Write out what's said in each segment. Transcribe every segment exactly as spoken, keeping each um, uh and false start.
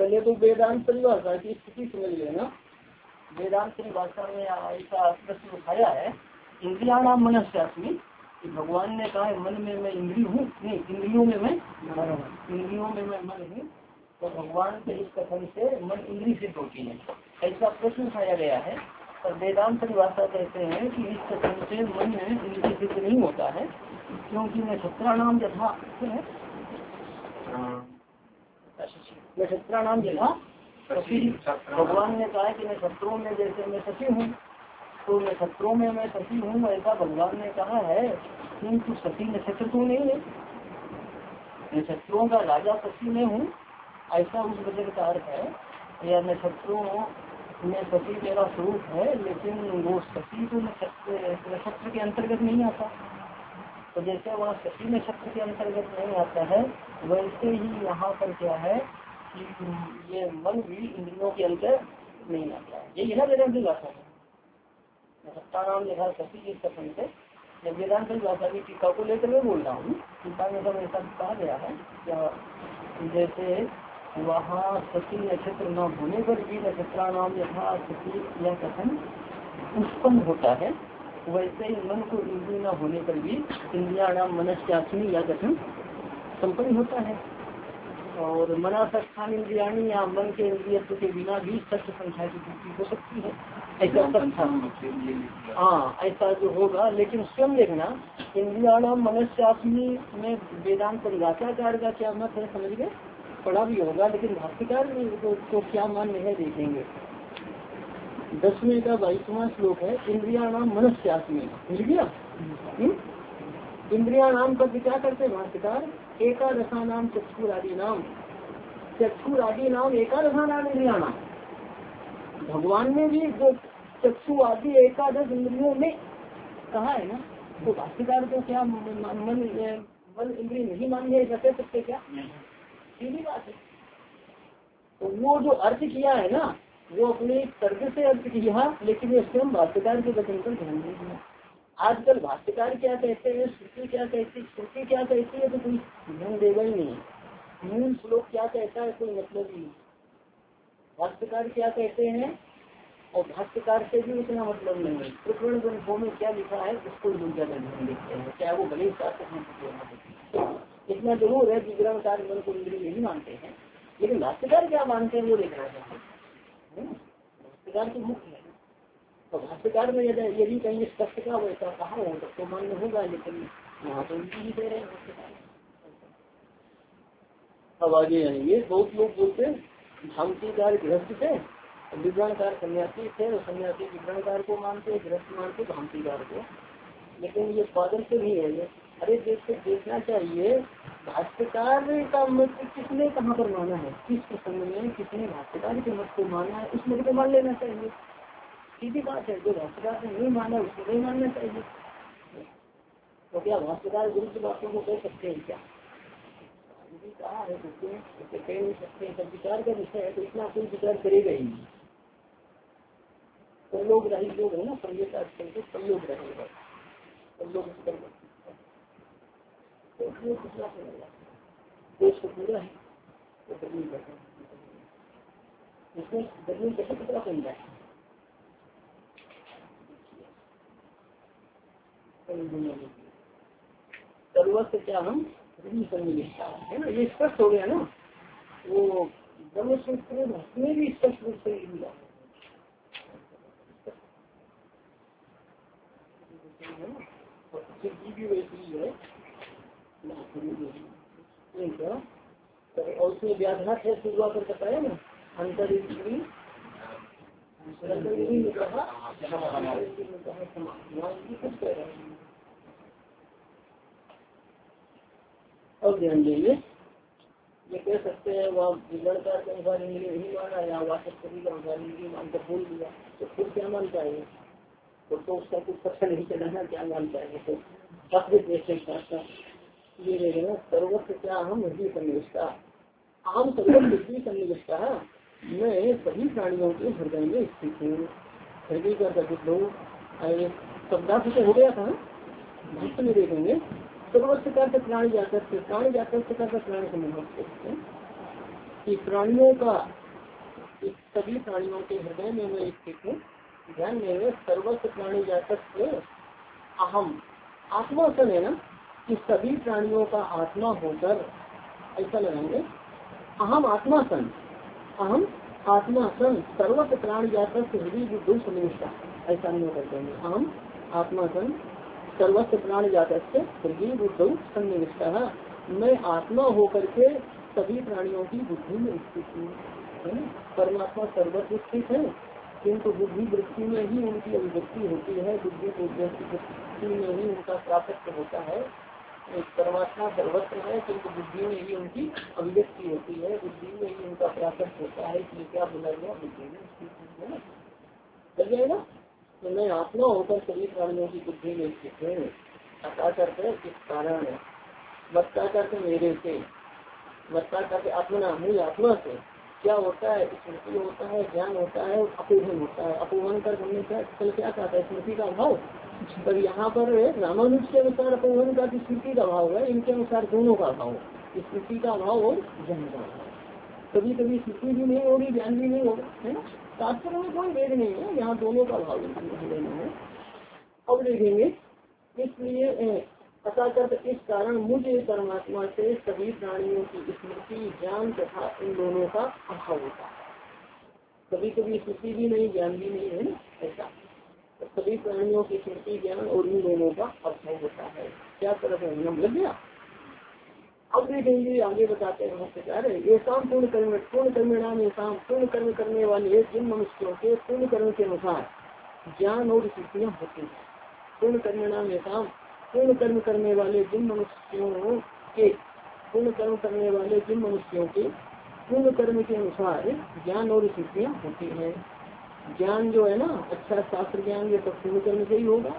पहले तो वेदांत परिभाषा की स्थिति समझ लेना। वेदांत परिभाषा में ऐसा प्रश्न उठाया है, इंद्रिया नाम मनस्यास्मि, कि भगवान ने कहा है मन में मैं इंद्रिय हूँ, नहीं इंद्रियों में मैं इंद्रियों में मैं मन हूँ। तो भगवान के इस कथन से मन इंद्रिय सिद्ध होती है, ऐसा प्रश्न उठाया गया है। और वेदांत परिभाषा कहते हैं कि इस कथन से मन इंद्रिय सिद्ध नहीं होता है, क्योंकि नक्षत्राणाम यथा नक्षत्राणाम यथा शशि, भगवान ने कहा कि नक्षत्रों में जैसे मैं शशि हूँ, तो नक्षत्रों में मैं शशि हूँ ऐसा भगवान ने कहा है, किंतु शशि नक्षत्र तो नहीं है, नक्षत्रों का राजा शशि में हूँ, ऐसा उस वचन का अर्थ है। या नक्षत्रों में शशि मेरा स्वरूप है, लेकिन वो शशि तो नक्षत्र के अंतर्गत नहीं आता। तो जैसे वहाँ शशि नक्षत्र के अंतर्गत नहीं आता है, वैसे ही यहाँ पर क्या है कि ये मन भी इंद्रियों के अंतर नहीं आता है। यही है ना वेदांत की भाषा है। नक्षत्रा नाम लिखा शशि इस कथन से, जब वेदांत की भाषा की टीका को लेकर मैं बोल रहा हूँ, टीका में सब ऐसा कहा गया है क्या, जैसे वहाँ शशि नक्षत्र न होने पर भी नक्षत्रा नाम यथा शशि यह कथन उत्पन्न होता है, वैसे ही मन को इंद्रिय न होने पर भी इंद्रिया नाम मनस्यास्मि यह कथन संपन्न होता है। और मना सत्स्थान इंद्रियाणी या मन के इंद्रियत्व के बिना भी सत्य संख्या की पूर्ति हो सकती है, ऐसा सत्य। हाँ ऐसा जो होगा, लेकिन स्वयं देखना इंद्रिया नाम मनस्यास्मि में वेदांत परिभाषाकार का क्या मत है समझ गए, पढ़ा भी होगा, लेकिन भाष्यकार को तो क्या मान्य है देखेंगे। दसवें का बाईसवां श्लोक है, इंद्रिया नाम मनस्यास्मि, मिल गया। इंद्रिया नाम का विचार करते भाष्यकार, एकादशा नाम चक्षुर आदि नाम, चक्षुर आदि नाम एकादशा नाम इंद्रिया नाम, भगवान ने भी जो चक्षु आदि एकादश इंद्रियों में कहा है ना, तो भाष्यकार को क्या मन मन इंद्रिय नहीं मानिए रखे सकते क्या, सीधी बात है। तो वो जो अर्थ किया है ना, वो अपने तर्क से अर्थ किया, लेकिन ये स्वयं भाष्यकार के वचन पर ध्यान नहीं दिया। आजकल भाष्यकार क्या कहते हैं, श्रुति क्या कहती श्रुति क्या कहती है, तो कोई ध्यान देगा ही नहीं। मूल श्लोक क्या कहता है कोई मतलब ही नहीं, भाष्यकार क्या कहते हैं और भाष्यकार से भी उतना मतलब नहीं है। प्रकरण ग्रंथों में क्या लिखा है उसको लोग ज्यादा ध्यान देते हैं, क्या वो भले शास्त्र। इतना जरूर है विग्रहकार मन को इंद्रिय नहीं मानते हैं, लेकिन भाष्यकार क्या मानते हैं वो देखना चाहिए। भाष्यकार तो मुख्य है, तो भाष्यकार में यदि यदि कहीं स्पष्ट का वैसा कहा हो तब तो मान्य होगा, लेकिन यहाँ तो नहीं दे रहे भाष्यकार। अब आगे आएंगे, बहुत लोग बोलते हैं भामतीकार गृहस्थ थे, विग्रहकार सन्यासी थे, और सन्यासी विग्रहकार को मानते, गृहस्थ मानते भामतीकार को, लेकिन ये पागल से नहीं है ये। अरे देख देखना चाहिए भाष्यकार का मत किसने कहाँ पर माना है, किस प्रसंग में किसने भाष्यकार के मत को माना है, उस मत को मान लेना चाहिए। सीधी बात है, जो भाष्यकार ने नहीं माना उसको नहीं मानना चाहिए। तो क्या भाष्यकार विरुद्ध बातों को कह सकते हैं क्या, कहा है तो कह नहीं सकते। जब विचार का विषय है तो इतना कोई विचार करेगा ही नहीं। सब लोग रही लोग है ना, संगीत आजकल के सब लोग रहेगा, सब लोग देश को पूरा है तो गर्मी बैठा, इसमें गर्मी कैसे कितना बन जाए। सर्वस्व क्या हम सन्निवेश है ना, ये स्पष्ट हो गया ना। वो ब्रह्म सूत्र में भी स्पष्ट रूप से मिला भी वैसी है, और उसमें व्याघात है शुरुआत कर बताया ना, अंतर अब ध्यान देंगे, ये कह सकते हैं वह विगणकार के अनुसार इंद्रिय नहीं माना या वाचस्पति के अनुसार इंद्रिय मानकर बोल दिया, तो फिर क्या मानता है तो, तो उसका कुछ पता नहीं चलाना क्या मानता है। तो ये रहेगा सर्वस्व क्या हम हृदय सन्निविष्टा, आम सर्वस्व हृदय सन्निविष्टा, मैं सभी प्राणियों के हृदय में स्थित हूँ। हृदय का गठित हो शब्दार्थ से हो गया था, भाष्य में देखेंगे सर्वस्व का प्राणी जाकर प्राणी जाकर प्राणी समूह कि प्राणियों का, इस सभी प्राणियों के हृदय में मैं स्थित हूँ। ध्यान में सर्वस्व प्राणी जातक अहम आत्मा सन है ना, कि सभी प्राणियों का आत्मा होकर, ऐसा लगाएंगे अहम आत्मा सन, अहम आत्मा सन सर्वस्व प्राण जातक हृदय बुद्धि सन्निविष्टा, ऐसा नहीं कर देंगे। अहम आत्मा सन सर्वस्व प्राण जातक हृदय बुद्धि सन्निविष्टा, मैं आत्मा होकर के सभी प्राणियों की बुद्धि में स्थित हूँ, है ना। परमात्मा सर्वस्व स्थित है, किंतु बुद्धि वृत्ति में ही उनकी अभिव्यक्ति होती है, बुद्धि वृत्ति में ही उनका प्राप्त होता है। परमात्मा सर्वत्र है, किंतु बुद्धि में ही उनकी अभिव्यक्ति होती है, बुद्धि में ही उनका प्राप्त होता है, इसलिए क्या बोला गया, बुद्धि में स्थित है ना। चल जाएगा। तो मैं आत्मा होकर सभी प्राणियों की बुद्धि में स्थित है। अता करते इस कारण है, वक्ता करते मेरे से, वक्ता करते अपना मूल आत्मा से क्या होता है, स्मृति होता है, ज्ञान होता है, अपोहन होता है। अपोहन कर हमने क्या कल क्या कहा था, स्मृति का अभाव। पर यहाँ पर रामानुज के अनुसार अपोहन का स्मृति का अभाव है, इनके अनुसार दोनों का अभाव, स्मृति का अभाव और ज्ञान का अभाव। कभी कभी स्मृति भी नहीं होगी, ज्ञान भी नहीं होगा, है ना। शास्त्र में कोई भेद नहीं है, यहाँ दोनों का अभाव है। अब देखेंगे, इसलिए पता कर इस कारण मुझे परमात्मा से सभी प्राणियों की स्मृति ज्ञान तथा इन दोनों का अभाव होता है। कभी कभी स्मृति भी नहीं, ज्ञान भी नहीं, है ना, ऐसा। तो सभी प्राणियों की स्मृति ज्ञान और इन दोनों का अभाव होता है। क्या तरफ है, नियम लग गया। अब देखेंगे आगे बताते हैं भाष्यकार, ये शाम पूर्ण कर्म पूर्ण कर्म नाम ये शाम पूर्ण कर्म करने वाले जिन मनुष्यों के पूर्ण कर्म के अनुसार ज्ञान और स्मृतियाँ होती है। पूर्ण कर्म नाम ये शाम पूर्ण कर्म करने वाले जिन मनुष्यों के पूर्ण कर्म करने वाले जिन मनुष्यों के पूर्ण कर्म के अनुसार ज्ञान और स्मृतियाँ होती है। ज्ञान जो है ना, अच्छा शास्त्र ज्ञान, ये सब पूर्ण कर्म से ही होगा।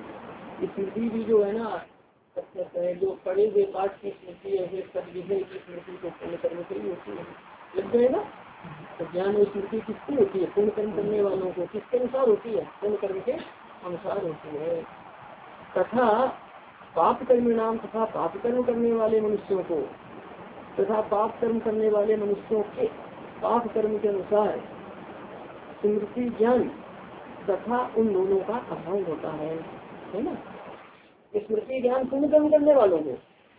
स्मृति भी जो है ना, अच्छा जो पढ़े हुए पाठ की स्मृति है, सब विषय की स्मृति तो पूर्ण कर्म से ही होती है। लग जाएगा। तो ज्ञान और स्मृति किसकी होती है, पूर्ण कर्म करने वालों को। किसके अनुसार होती है, पूर्ण कर्म के अनुसार होती है। तथा पाप कर्म नाम तथा पाप कर्म करने वाले मनुष्यों को तथा पाप कर्म करने वाले मनुष्यों के पाप कर्म के अनुसार स्मृति ज्ञान तथा उन दोनों का अभाव होता है, है ना। स्मृति ज्ञान पुण्य कर्म करने वालों को,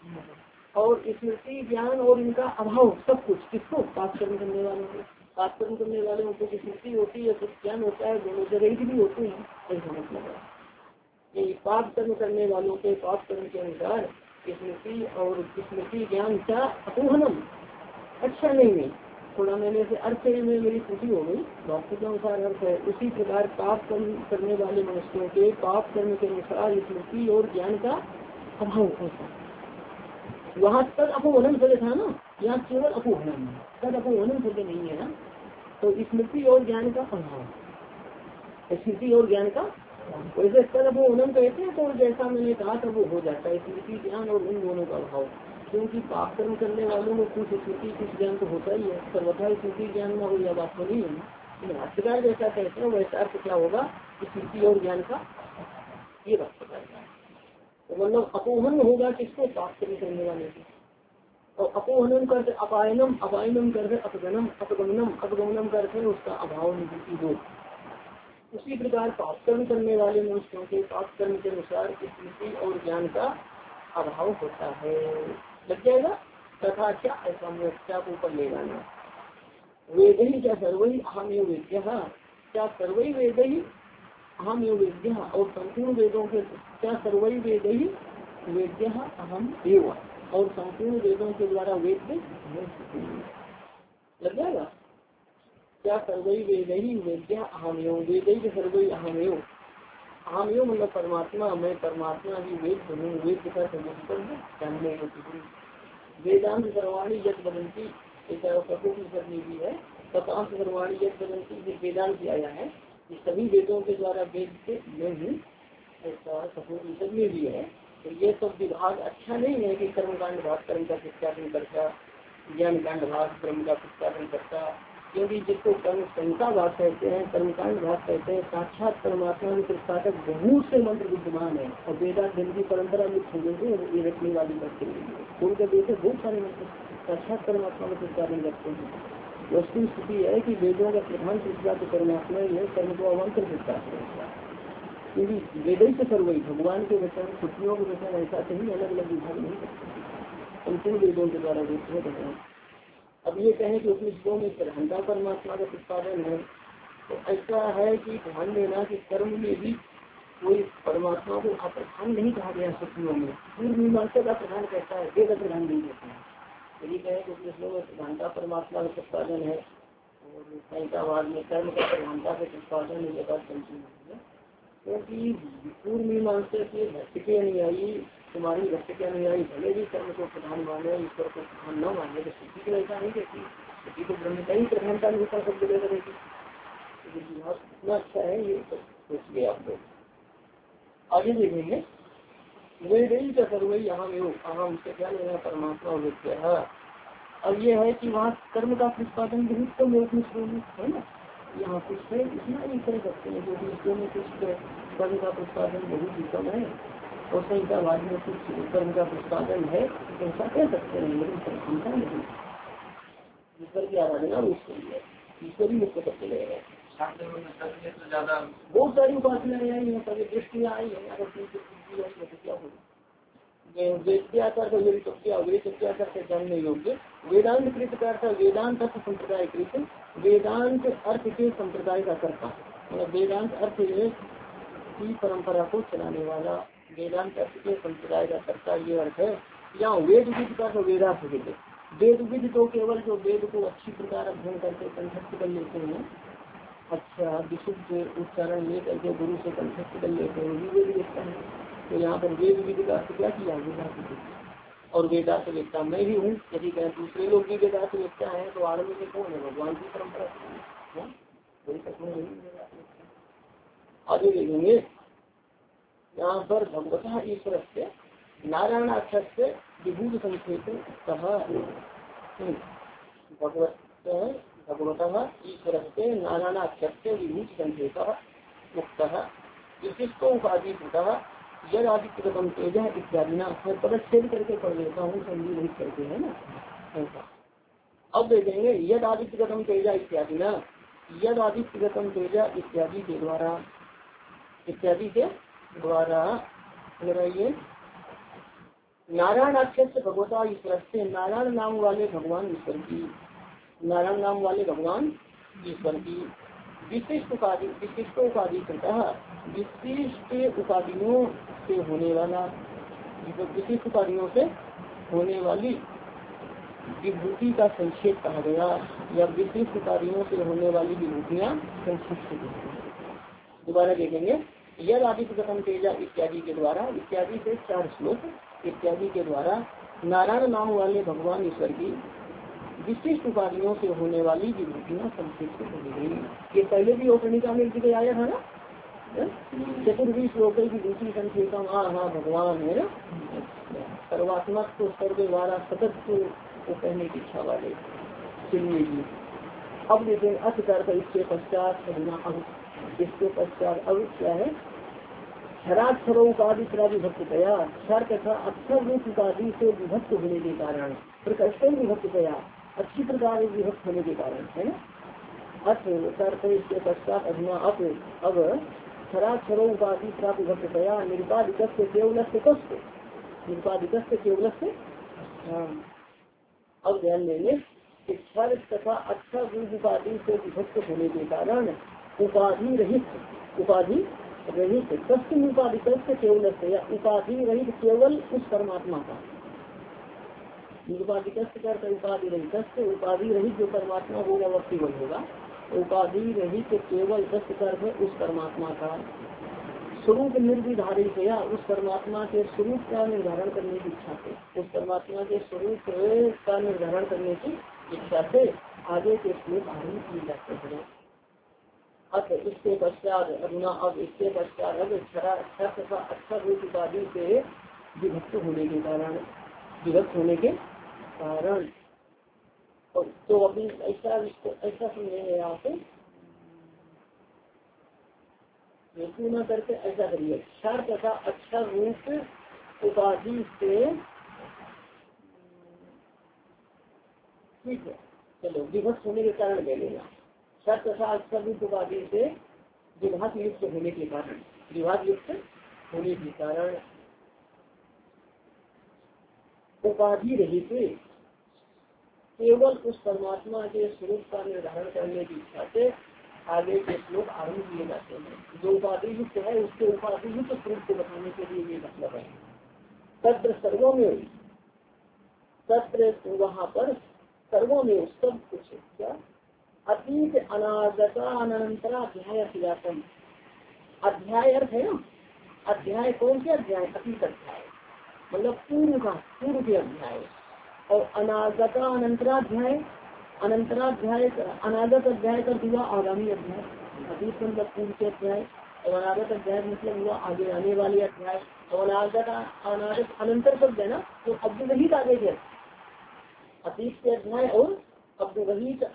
और स्मृति ज्ञान और इनका अभाव सब कुछ किसको, पाप कर्म करने वालों को। पाप कर्म करने वालों को स्मृति होती है, कुछ ज्ञान होता है, दोनों जगह की भी होती है, ऐसा मतलब है। ये पाप कर्म करने वालों के पाप कर्म के अनुसार स्मृति और स्मृति ज्ञान का अपोहनम, अच्छा नहीं है, थोड़ा मैंने से अर्थ में मेरी त्रुटि हो गई, डॉक्टर के अनुसार अर्थ है। उसी प्रकार पाप कर्म करने वाले मनुष्यों के पाप कर्म के अनुसार स्मृति और ज्ञान का अभाव होता है। वहाँ तक अपोहनम शब्द था ना, यहाँ केवल अपोहनम है, तद अपोहनम शब्द नहीं है ना। तो स्मृति और ज्ञान का अभाव, स्मृति और ज्ञान का वैसे तद अपोहनम कहते हैं। तो जैसा मैंने कहा था वो हो जाता है, स्मृति ज्ञान और उन दोनों का अभाव। क्योंकि पाप कर्म करने वालों को कुछ स्मृति कुछ ज्ञान तो होता ही है, सर्वथा स्मृति ज्ञान में हो या बात नहीं है। भाष्यकार जैसा कहते हैं वैसा अर्थ क्या होगा, स्मृति और ज्ञान का, ये भाष्यकार का तो मतलब अपोहन होगा किसको, पाप कर्म करने वाले को। और अपोहनम करते अपायनम, अपायनम करते अपगमनम, अपगमनम अपगमनम करते उसका अभाव निवृत्ति हो। उसी प्रकार पाप कर्म करने वाले मनुष्यों के पाप कर्म के अनुसार स्मृति और ज्ञान का अभाव होता है। लग जाएगा। तथा क्या ऐसा क्या को ऊपर ले जाना, वेद ही क्या सर्वई अहम एव वेद्य, क्या सर्वई वेद ही अहम एव वेद्य, और संपूर्ण वेदों के क्या सर्वई वेद ही वेद्य अहम एव, और संपूर्ण वेदों के द्वारा वेद लग जाएगा। क्या सर्वई वेद ही वेद्य अहम एव, वेद ही सर्वई अहम एव, अहम एव मतलब परमात्मा, मैं परमात्मा ही वेद हूँ, वेद का जानने वेदांत सर्वाणी यद बदंती भी है, तथांत सर्वाणी यद बदंती वेदांत आया है, ये सभी वेदों के द्वारा वेद से मैं हूँ, ऐसा सपोषद में भी है। तो ये सब विभाग अच्छा नहीं है कि कर्मकांड भाग कर्म का प्रत्यापन करता, ज्ञान कांड भाग कर्म का प्रत्यापन करता, क्योंकि जिसको कर्म संहिता भाग कहते हैं, कर्मकांड भाग कहते हैं, साक्षात परमात्मा के प्रस्तावक बहुत से मंत्र विद्यमान है, और वेदाध्ययन की परंपरा में छोड़ने से ये रखने वाली करते हैं, उनके देखे बहुत सारे मंत्र साक्षात परमात्मा का प्रतिपादन करते हैं। वस्तु स्थिति है कि वेदों का प्रधान प्रतिभा तो परमात्मा ही है, कर्म को अवंतर प्रतिष्ठा है। क्योंकि वेद से सर्वई भगवान के वचन छुट्टियों के वचन ऐसा कहीं अलग अलग विभाग नहीं करते, अंतिम वेदों के द्वारा घोषित होते हैं। अब ये कहें कि उपनिषदों में प्रधानता परमात्मा का प्रतिपादन है, तो ऐसा है कि ध्यान देना कि कर्म में भी कोई परमात्मा को अप्रधान नहीं कहा गया शक्तियों में। पूर्व मीमांसा का प्रधान कहता है, वेद प्रधान नहीं कहता है। यदि कहें कि उपनिषदों में प्रधानता परमात्मा का प्रतिपादन है और संहितावाद में कर्म का प्रधानता का प्रतिपादन ये बात चलती है, क्योंकि पूर्व मीमांसा के भक्त के अनुयायी, तुम्हारी भक्त के अनुयायी भले भी कर्म को प्रधान माने, ईश्वर को प्रधान न माने, तो स्थिति तो ऐसा नहीं कहती। स्थिति को ब्रह्म का ही प्रधानता निरूपण शब्द ले करेगी। इतना अच्छा है ये सोचिए आप लोग। आगे देखेंगे वेदई का सर्वई अहम योग अहम से क्या लेना परमात्मा विद्या। अब ये है कि वहाँ कर्म का प्रतिपादन बहुत कम है ना, यहाँ कुछ है इतना नहीं कर सकते हैं, जो विषयों में कुछ कर्म का प्रतिपादन बहुत ही कम है और संहितावाद में कुछ कर्म का प्रतिपादन है, ऐसा कह सकते हैं, लेकिन प्रधानता नहीं। ईश्वर की आराधना उसके लिए ईश्वरी मुक्त करते ले रहे हैं। बहुत सारी उपासनाएं आई है, सारी दृष्टियाँ आई है, अगर क्या हो वेद्याचार का योग्य क्या वेद्याचार से जानने योग्य वेदांत कृत का अर्थ वेदांत अर्थ संप्रदाय कृत वेदांत अर्थ के संप्रदाय का कर्ता, मतलब वेदांत अर्थ की परंपरा को चलाने वाला, वेदांत अर्थ के संप्रदाय का कर्ता ये अर्थ है। यहाँ वेद विद का वेदार्थ विद, वेद विद तो केवल जो वेद को अच्छी प्रकार अध्ययन करके कंठस्थ कर लेते हैं, अच्छा विशुद्ध उच्चारण ले करके गुरु से कंठस्थ कर लेते हैं, वही वेद वेदता है। तो यहाँ पर वेद विद का क्या किया वेदांत, और वेदांत वेदता मैं भी हूँ। यदि कहें दूसरे लोग भी वेदांत वेदता है तो आरम्भ में कौन है, भगवान की परंपरा है, कोई तत्व नहीं। आगे देखेंगे यहाँ पर भगवता ईश्वर से नारायण अक्षर से विभूत संक्षेप कहा भगवत भगवता ईश्वर से नारायण अक्षर से विभूत संक्षेप मुक्त विशिष्टो उपाधि यद आदित्यगतम तेज इत्यादि ना मैं पदच्छेद करके पढ़ लेता हूँ, संधि नहीं करके है ना ऐसा। अब देखेंगे यद आदित्यगतम तेज इत्यादि ना, यद आदित्यगतम तेज इत्यादि के द्वारा इत्यादि के द्वारा लगाइए नारायण अक्षर से भगवता ईश्वर से नारायण नाम वाले भगवान ईश्वर की, नारायण नाम वाले भगवान ईश्वर की विशिष्ट उपाधि विशिष्ट उपाधि करता विशिष्ट उपाधियों से होने वाला, विशिष्ट उपाधियों से होने वाली विभूति का संक्षेप कहा गया, या विशिष्ट उपाधियों से होने वाली विभूतियाँ संक्षिप्त। दोबारा देखेंगे यद आदित्य कथम तेजा इत्यादि के द्वारा, इत्यादि से चार श्लोक, इत्यादि के द्वारा नारायण नाम वाले भगवान ईश्वर की विशिष्ट उपाधियों से होने वाली विभूतियाँ संक्षिप्त हो गई। ये पहले भी औपनिका में जिक्र आया था ना, चतुर्वी श्लोक की दूसरी संख्या हाँ हाँ भगवान है ना, सर्वात्मक तो सर्वे वाला सतत को कहने की इच्छा वाले सुनिए जी। अब देखें अर्थ करता इसके पश्चात अब इसके पश्चात अब क्या है, क्षराक्षर उपाधि का विभक्त गया, क्षर तथा अक्षर रूप उपाधि से विभक्त होने के कारण, प्रकर्ष विभक्त गया अच्छी प्रकार विभक्त होने के कारण है ना। अर्थ करते इसके पश्चात अधुना अब अब क्षराक्षर उपाधि का विभक्त गया निरुपाधिक से केवल से कष्ट निरुपाधिक से केवल से। अब ध्यान देंगे कि क्षर तथा अक्षर रूप उपाधि से विभक्त होने के कारण उपाधि रहित उपाधि रहित कष्ट उपाधि से केवल से, उपाधि रहित केवल उस परमात्मा का, उपाधि करते उपाधि रहित उपाधि रहित जो परमात्मा होगा वह केवल होगा, उपाधि रहित केवल कष्ट करते उस परमात्मा का स्वरूप निर्विधारित या उस परमात्मा के स्वरूप का निर्धारण करने की इच्छा से, उस परमात्मा के स्वरूप का निर्धारण करने की इच्छा से आगे के श्लोक आरम्भ किए जाते हैं। अब इसके पश्चात अरुणा अब इसके पश्चात अब क्षर तथा अक्षर रूप उपाधि से विभक्त होने के कारण विभक्त होने के कारण तो अभी ऐसा ऐसा समझेंगे आप न करके ऐसा करिए, क्षर तथा अक्षर रूप उपाधि से ठीक है। चलो विभक्त होने के कारण ले लेना सत तथा अक्षर उपाधि से विभाग युक्त होने के कारण, विभाग युक्त होने के कारण उपाधि रहित केवल उस परमात्मा के स्वरूप का निर्धारण करने की इच्छा से आगे के श्लोक आरंभ किए जाते हैं। जो उपाधि युक्त है उसके उपाधि युक्त स्वरूप को बताने के लिए ये मतलब है। तत्र सर्वों में तत्र वहाँ पर सर्वों में सब कुछ क्या अतीत अनागत अनंतराध्याय अध्यात्म अध्याय अर्थ है ना। अध्याय कौन से अध्याय? अतीत अध्याय मतलब पूर्व का, पूर्व के अध्याय। और अनागत अनंतराध्याय, अनंतराध्याय अनागत अध्याय का हुआ आगामी अध्याय। अतीत मतलब पूर्व के अध्याय और अनागत अध्याय मतलब हुआ आगे आने वाले अध्याय। और अनागत अनागत अनंतर शब्द है ना, तो अव्यवहित आगे के अतीत के अध्याय और अव्यवहित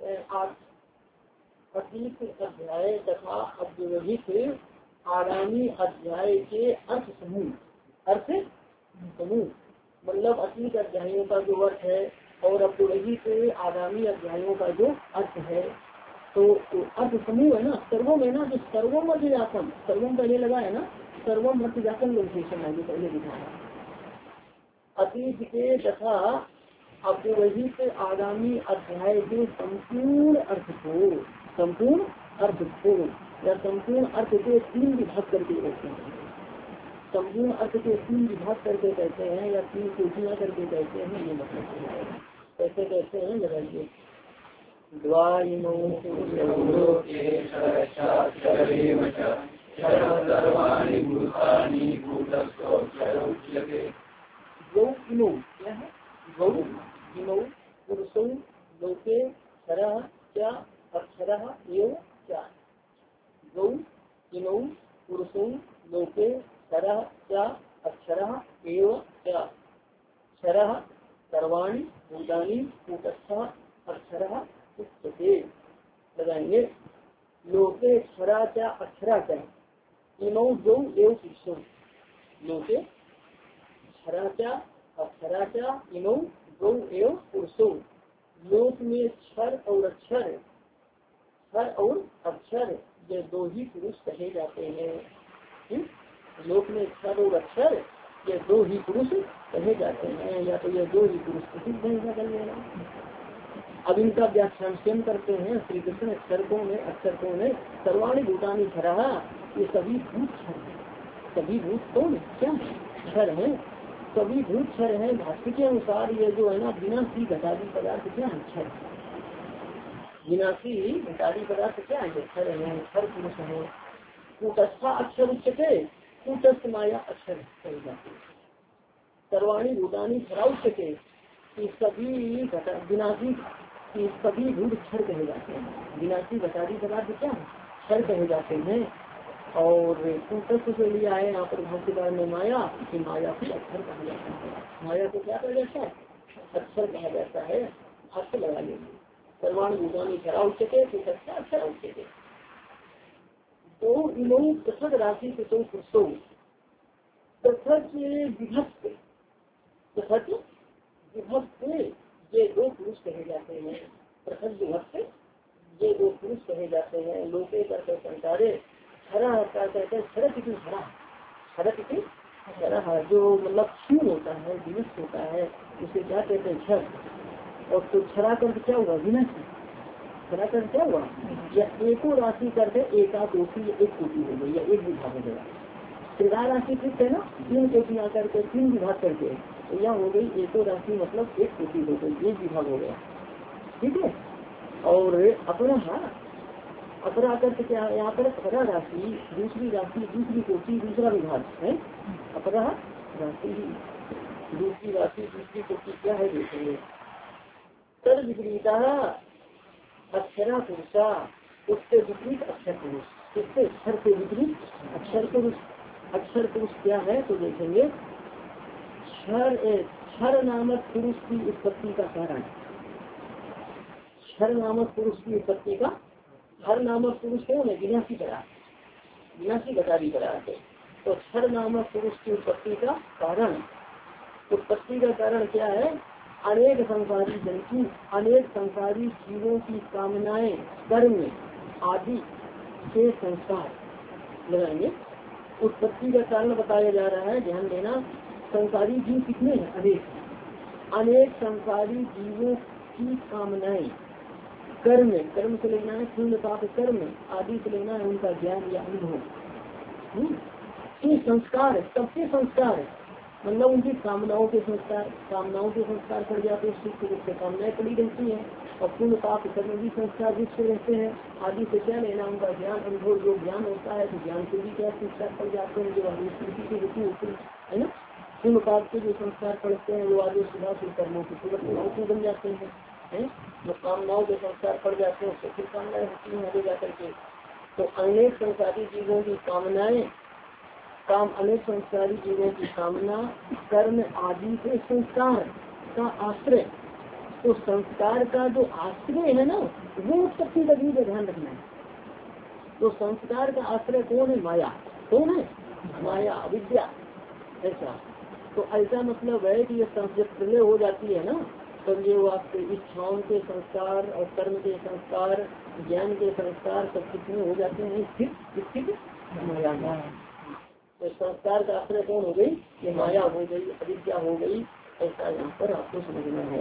अतीत अध्याय तथा अव्यवहित आगामी अध्याय के अर्थ समूह। अर्थ समूह मतलब अतीत अध्यायों का जो अर्थ है और अव्यवहित आगामी अध्यायों का जो अर्थ है, तो अर्थ समूह है ना। सर्वम है ना, जो सर्वम अर्थ जातम, सर्वम पहले लगा है ना, सर्वम अर्थ जातम लोकेशन है जो पहले दिखाया। अतीत के तथा अव्यवहित आगामी अध्याय के संपूर्ण अर्थ को, संपूर्ण अर्थ को या संपूर्ण अर्थ के तीन विभाग करके कहते हैं। संपूर्ण अर्थ के तीन विभाग करके कहते हैं या तीन कोटियां करके कहते हैं। ये मतलब कैसे कहते हैं लगाइए। क्या है गौ इमौ पुरुषौ लोके क्षरः क्या अक्षरः एव क्या। गौ इमौ पुरुषौ लोके क्षरः क्या अक्षरः एव क्या। क्षरः सर्वाणि भूतानि कूटस्थः अक्षरः उच्यते। लगाएंगे लोके क्षरा क्या अक्षरा क्या इमौ गौ एव पुरुषौ लोके क्षरा क्या अक्षरा क्या इमौ गौ एव पुरुषो। लोक में क्षर और अक्षर, क्षर और अक्षर ये दो ही पुरुष कहे जाते हैं। लोक में क्षर और अक्षर ये दो ही पुरुष कहे जाते हैं, या तो ये दो ही पुरुष प्रसिद्ध है कर लेना। अब इनका व्याख्यान स्वयं करते हैं श्री कृष्ण। अक्षर कौन है? अक्षर कौन है? सर्वाणि भूतानि क्षरः, ये सभी भूत क्षर है। सभी भूत कौन क्या क्षर है? सभी भूत क्षर है। भाष्य के अनुसार ये जो है ना विनाशी घटादी पदार्थ क्या है? क्षर। विनाशी घटादी पदार्थ क्या है? क्षर है, क्षर पुरुष है। कूटस्था अक्षर उच्चते, कूटस्थ माया अक्षर कही जाती है। सर्वाणी भूतानी क्षरा उच्चते, सभी घटा विनाशी सभी भूत क्षर कहे जाते हैं। विनाशी घटादी पदार्थ क्या है? क्षर कहे जाते हैं। और कूटस्थ से लिया है यहाँ पर भाष्यकार ने माया, कि माया को अक्षर कहा जाता है। माया को क्या कहा जाता है? अक्षर कहा जाता है। भाष्य लगा लेंगे। सर्वाणी भूतानी क्षरा उच्चते, कूटस्थ अक्षर उच्चते। तो इन्होंने पृथक राशि के तो पुरुषों पृथक विभक्त, पृथक विभक्त ये दो पुरुष कहे जाते हैं। पृथक विभक्त ये दो पुरुष कहे जाते हैं। लोके करते संसारे क्षरा कहते हैं। क्षर किसी क्षरा, क्षर किसी क्षरा जो मतलब क्षीण होता है, विनष्ट होता है, उसे क्या कहते हैं? क्षर। और तो क्षरा कर क्या हुआ? विनष्ट। क्षरा कर क्या हुआ? या एको राशि करते एका कोटि, एक कोटि हो गई या एक विभाग हो गया। त्रिगा राशि कृत है ना, तीन कोटियां करके तीन विभाग करके, तो यह हो गई एको राशि मतलब एक कोटि हो गई, एक विभाग हो गया। ठीक है। और अपना अपरा करके क्या है यहाँ पर? अपरा राशि दूसरी राशि, दूसरी कोटि, दूसरा विभाग है। अपरा राशि दूसरी राशि, दूसरी कोटि क्या है देखेंगे। तद विपरीता अक्षरा पुरुषा, उससे विपरीत अक्षर पुरुष। उससे अक्षर के विपरीत अक्षर पुरुष। अक्षर पुरुष क्या है तो देखेंगे। क्षर क्षर नामक पुरुष की उत्पत्ति का कारण, क्षर नामक पुरुष की उत्पत्ति का, क्षर नामक पुरुष है उन्हें विनाशी पदार्थ, विनाशी घटादी पदार्थ है। तो क्षर नामक पुरुष की उत्पत्ति का कारण, उत्पत्ति का कारण क्या है? अनेक संसारी जंतु अनेक संसारी जीवों की कामनाएं कर्म आदि से संस्कार लगाएंगे। उत्पत्ति का कारण बताया जा रहा है, ध्यान देना। संसारी जीव कितने हैं? अनेक। अनेक संसारी जीवों की कामनाएं कर्म कर्म से लेना है पुण्य पाप कर्म आदि से लेना है उनका ज्ञान या अनुभव। ये संस्कार सबके संस्कार मतलब उनकी कामनाओं के संस्कार कामनाओं के संस्कार पड़ जाते हैं, सुख रूप से कामनाएं पड़ी रहती हैं और पुण्य पाप कर्म भी संस्कार रूप से रहते हैं। आदि से क्या लेना उनका ज्ञान अनुभव। जो ज्ञान होता है तो ज्ञान से भी क्या संस्कार पड़ जाते हैं, जो आदि स्मृति के हेतु होते हैं, है ना। पुण्य पाप के जो संस्कार पड़ते हैं वो आदि सुधा से कर्मों के सुगत बन जाते हैं, है। जो कामनाओं के संस्कार पड़ जाते हैं उससे फिर कामनाएं होती हैं आगे जाकर के। तो अनेक संसारी जीवों की कामनाएं काम अनेक संस्कारी जीवों की कामना कर्म आदि से संस्कार का आश्रय। तो संस्कार का जो आश्रय है ना वो उत्पत्ति का भी ध्यान रखना है। तो संस्कार का आश्रय कौन है? माया। कौन है? माया, अविद्या। ऐसा तो ऐसा मतलब है कि ये जब प्रलय हो जाती है ना तब ये वो आपके इच्छाओं के संस्कार और कर्म के संस्कार ज्ञान के संस्कार सब कितने हो जाते हैं? स्थित स्थित माया में। तो संस्कार का आश्रय कौन हो गई? ये माया हो गई, अविद्या हो गई। ऐसा यहाँ पर आपको समझना है।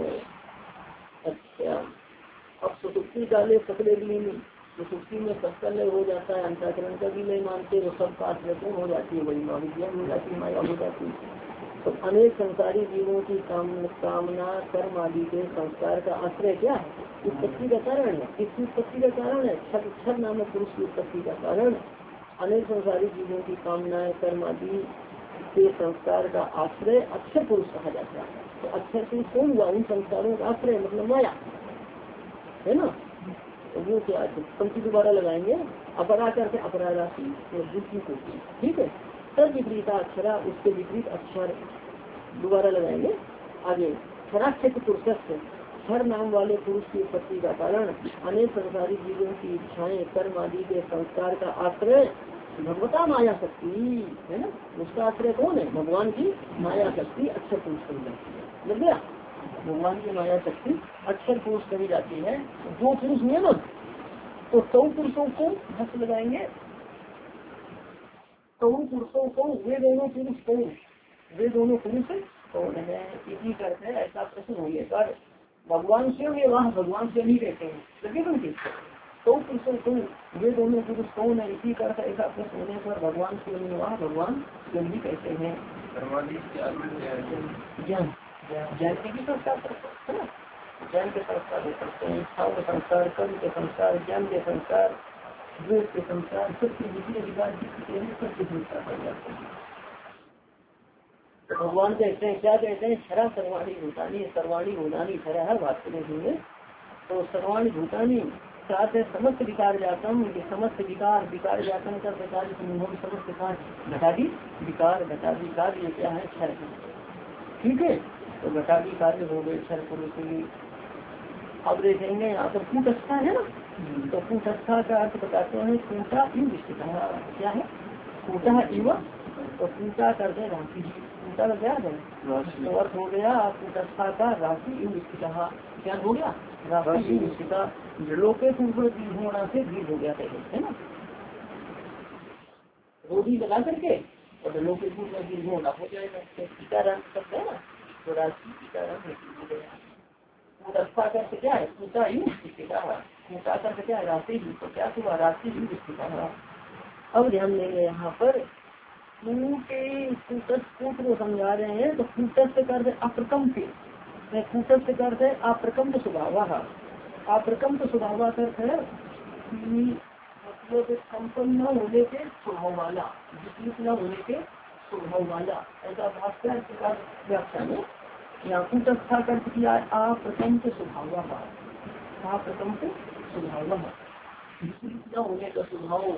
अच्छा, अब सुसुप्ति काले सकले विलीन, सुसुप्ति में सबका लय हो जाता है, अंतःकरण का भी लय मानते वो सबका आश्रय कौन हो जाती है? वही अविद्या हो जाती है, माया हो जाती है। तो अनेक संसारी जीवों की काम कामना कर्म आदि के संस्कार का आश्रय क्या है? उत्पत्ति का कारण है। किसकी उत्पत्ति का कारण है? क्षर नामक पुरुष की उत्पत्ति का कारण। अनेक संसारी जीवों की कामनाएं कर्म आदि के संस्कार का आश्रय अक्षर पुरुष कहा जाता है। तो अक्षर पुरुष कौन हुआ? उन संस्कारों का आश्रय मतलब माया, है ना। तो वो क्या पंक्ति दोबारा लगाएंगे, अपरा करके अपरा राशि दूसरी को, ठीक है। तब विपरीता अक्षरा उसके विपरीत अक्षर दोबारा लगाएंगे आगे। क्षराक्षर पुरुष क्षर नाम वाले पुरुष की उत्पत्ति का कारण अनेक संसारी जीवों की इच्छाएं कर्म आदि के संस्कार का आश्रय भगवता माया शक्ति, है ना। उसका आश्रय कौन है? भगवान की माया शक्ति अक्षर पुरुष कही जाती है। लग गया? भगवान की माया शक्ति अक्षर पुरुष कही जाती है। दो पुरुष नियमन तो सौ पुरुषों को हस्त लगाएंगे। सौ पुरुषों को वे दोनों पुरुष कौन? वे दोनों पुरुष कौन है? इसी करते ऐसा प्रश्न होने पर भगवान से ये वहाँ भगवान से नहीं कहते हैं, लगे तुमकी तो पुरुषों को वे दोनों पुरुष कौन है? इसी करते ऐसा प्रश्न होने पर भगवान से वहाँ भगवान से नहीं कहते हैं। ज्ञान ज्ञान के भी संस्कार करते हैं, ज्ञान के संस्कार करते हैं, इच्छाओं के संस्कार कर्म के संस्कार ज्ञान के संस्कार द्वेष के संस्कार सबके विधि अधिकार सबके संस्कार कर जाते हैं। तो भगवान कहते हैं, क्या कहते हैं? क्षरा सर्वाणी भूतानी, सर्वाणी भूतानी क्षरा है भाषण में। तो सर्वाणी भूतानी साथ है समस्त विकार जातम, समस्त विकार विकार जातम का प्रकार समस्त विकार घटादी विकार घटादी कार्य ये क्या है? क्षर, ठीक है। तो घटादी कार्य हो गए क्षर पुरुष। अब देखेंगे यहाँ पर कूटस्था है ना, तो कूटस्था का अर्थ बताते हैं कूटा इव विस्तृता। क्या है? कूटा इव, तो कूटा करते राशि, कूटा का क्या है? तो अर्थ हो गया कूटस्था का राशि इव विस्तृता। क्या हो गया? राशि इव विस्तृता। लोके पूर्व दीर्घ होना से दीर्घ हो गया है ना, रोधी लगा करके और लोके पूर्व दीर्घ होना हो जाएगा। टीकाराम करते है ना, तो राशि टीकाराम हो गया। कूटस्था का क्या है? कूटा इव विस्तृता। कूटा का क्या है? राशि। तो क्या हुआ? राशि इव विस्तृता। अब ध्यान देंगे यहाँ पर कूटस्थ को समझा रहे हैं। तो कूटस्थ कर अप्रकम के कूटस्थ करते अप्रकम्प स्वभाव, अप्रकम्प स्वभाव का अर्थ है मतलब संपन्न न होने के स्वभाव वाला, विचलित न होने के स्वभाव वाला, ऐसा भाषा प्रकार व्याख्या में यहाँ कूटस्था कर किया। अप्रकम्प स्वभाव, अप्रकम्प स्वभाव विचलित न होने का स्वभाव।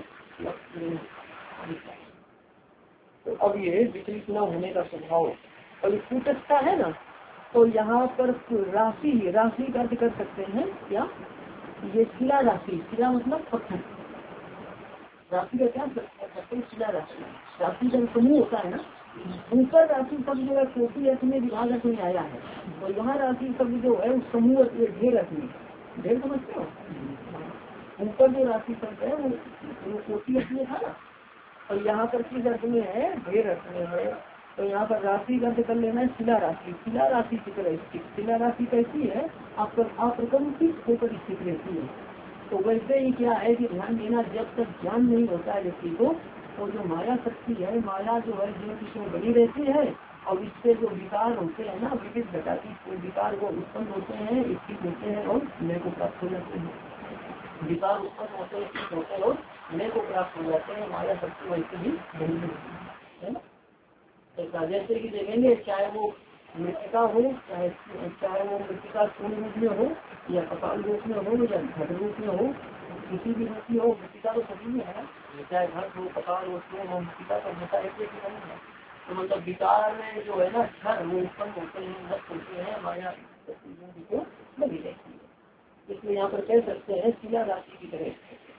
तो अब ये विचलित न होने का स्वभाव और कूटस्था है ना, तो यहाँ पर राशि राशि का अर्थ कर सकते हैं क्या? ये शिला राशि, शिला मतलब पत्थर, राशि का क्या? शिला राशि, राशि का समूह होता है ना, ऊपर राशि शब्द जो है कोटि अर्थ में विभाग अर्थ में आया है, और यहाँ राशि शब्द जो है उस समूह अर्थ में ढेर अर्थ में, ढेर समझते हो, ऊपर जो राशि शब्द है वो, वो कोटि अर्थ में था ना, और यहाँ पर किस अर्थ में है, ढेर अर्थ में है। तो यहाँ पर राशि का अर्थ कर लेना है शिला राशि, शिला राशि की तरह स्थित। शिला राशि कैसी है, आप अप्रकम्पित होकर स्थित रहती है। तो वैसे ही क्या है कि ध्यान देना, जब तक ज्ञान नहीं होता है व्यक्ति को, और जो माया शक्ति है, माया जो है जो किसी बनी रहती है, और इससे जो विकार होते हैं ना, विविध प्रकार की विकार वो उत्पन्न होते हैं, स्थित होते हैं और नए को प्राप्त हो जाते हैं। विकार उत्पन्न होते हैं, स्थित होते हैं और नए को प्राप्त हो जाते हैं। माया शक्ति वैसे भी बनी रहती है ना। ऐसा जैसे कि देखेंगे, चाहे वो मृतिका हो, चाहे चाहे वो मृतिका स्थूल रूप में हो, या कपाल रूप में हो, या घट रूप में हो, किसी भी रूप में हो, मृतिका तो सभी में है, चाहे घट हो, कपाल हो, हो, मृतिका का होता है, नहीं है। तो मतलब विकार में जो है ना क्षण वो उत्पन्न होते हैं, नष्ट होते हैं, माया को लगी रहती है। इसलिए यहाँ पर कह सकते हैं शिला राशि की तरह।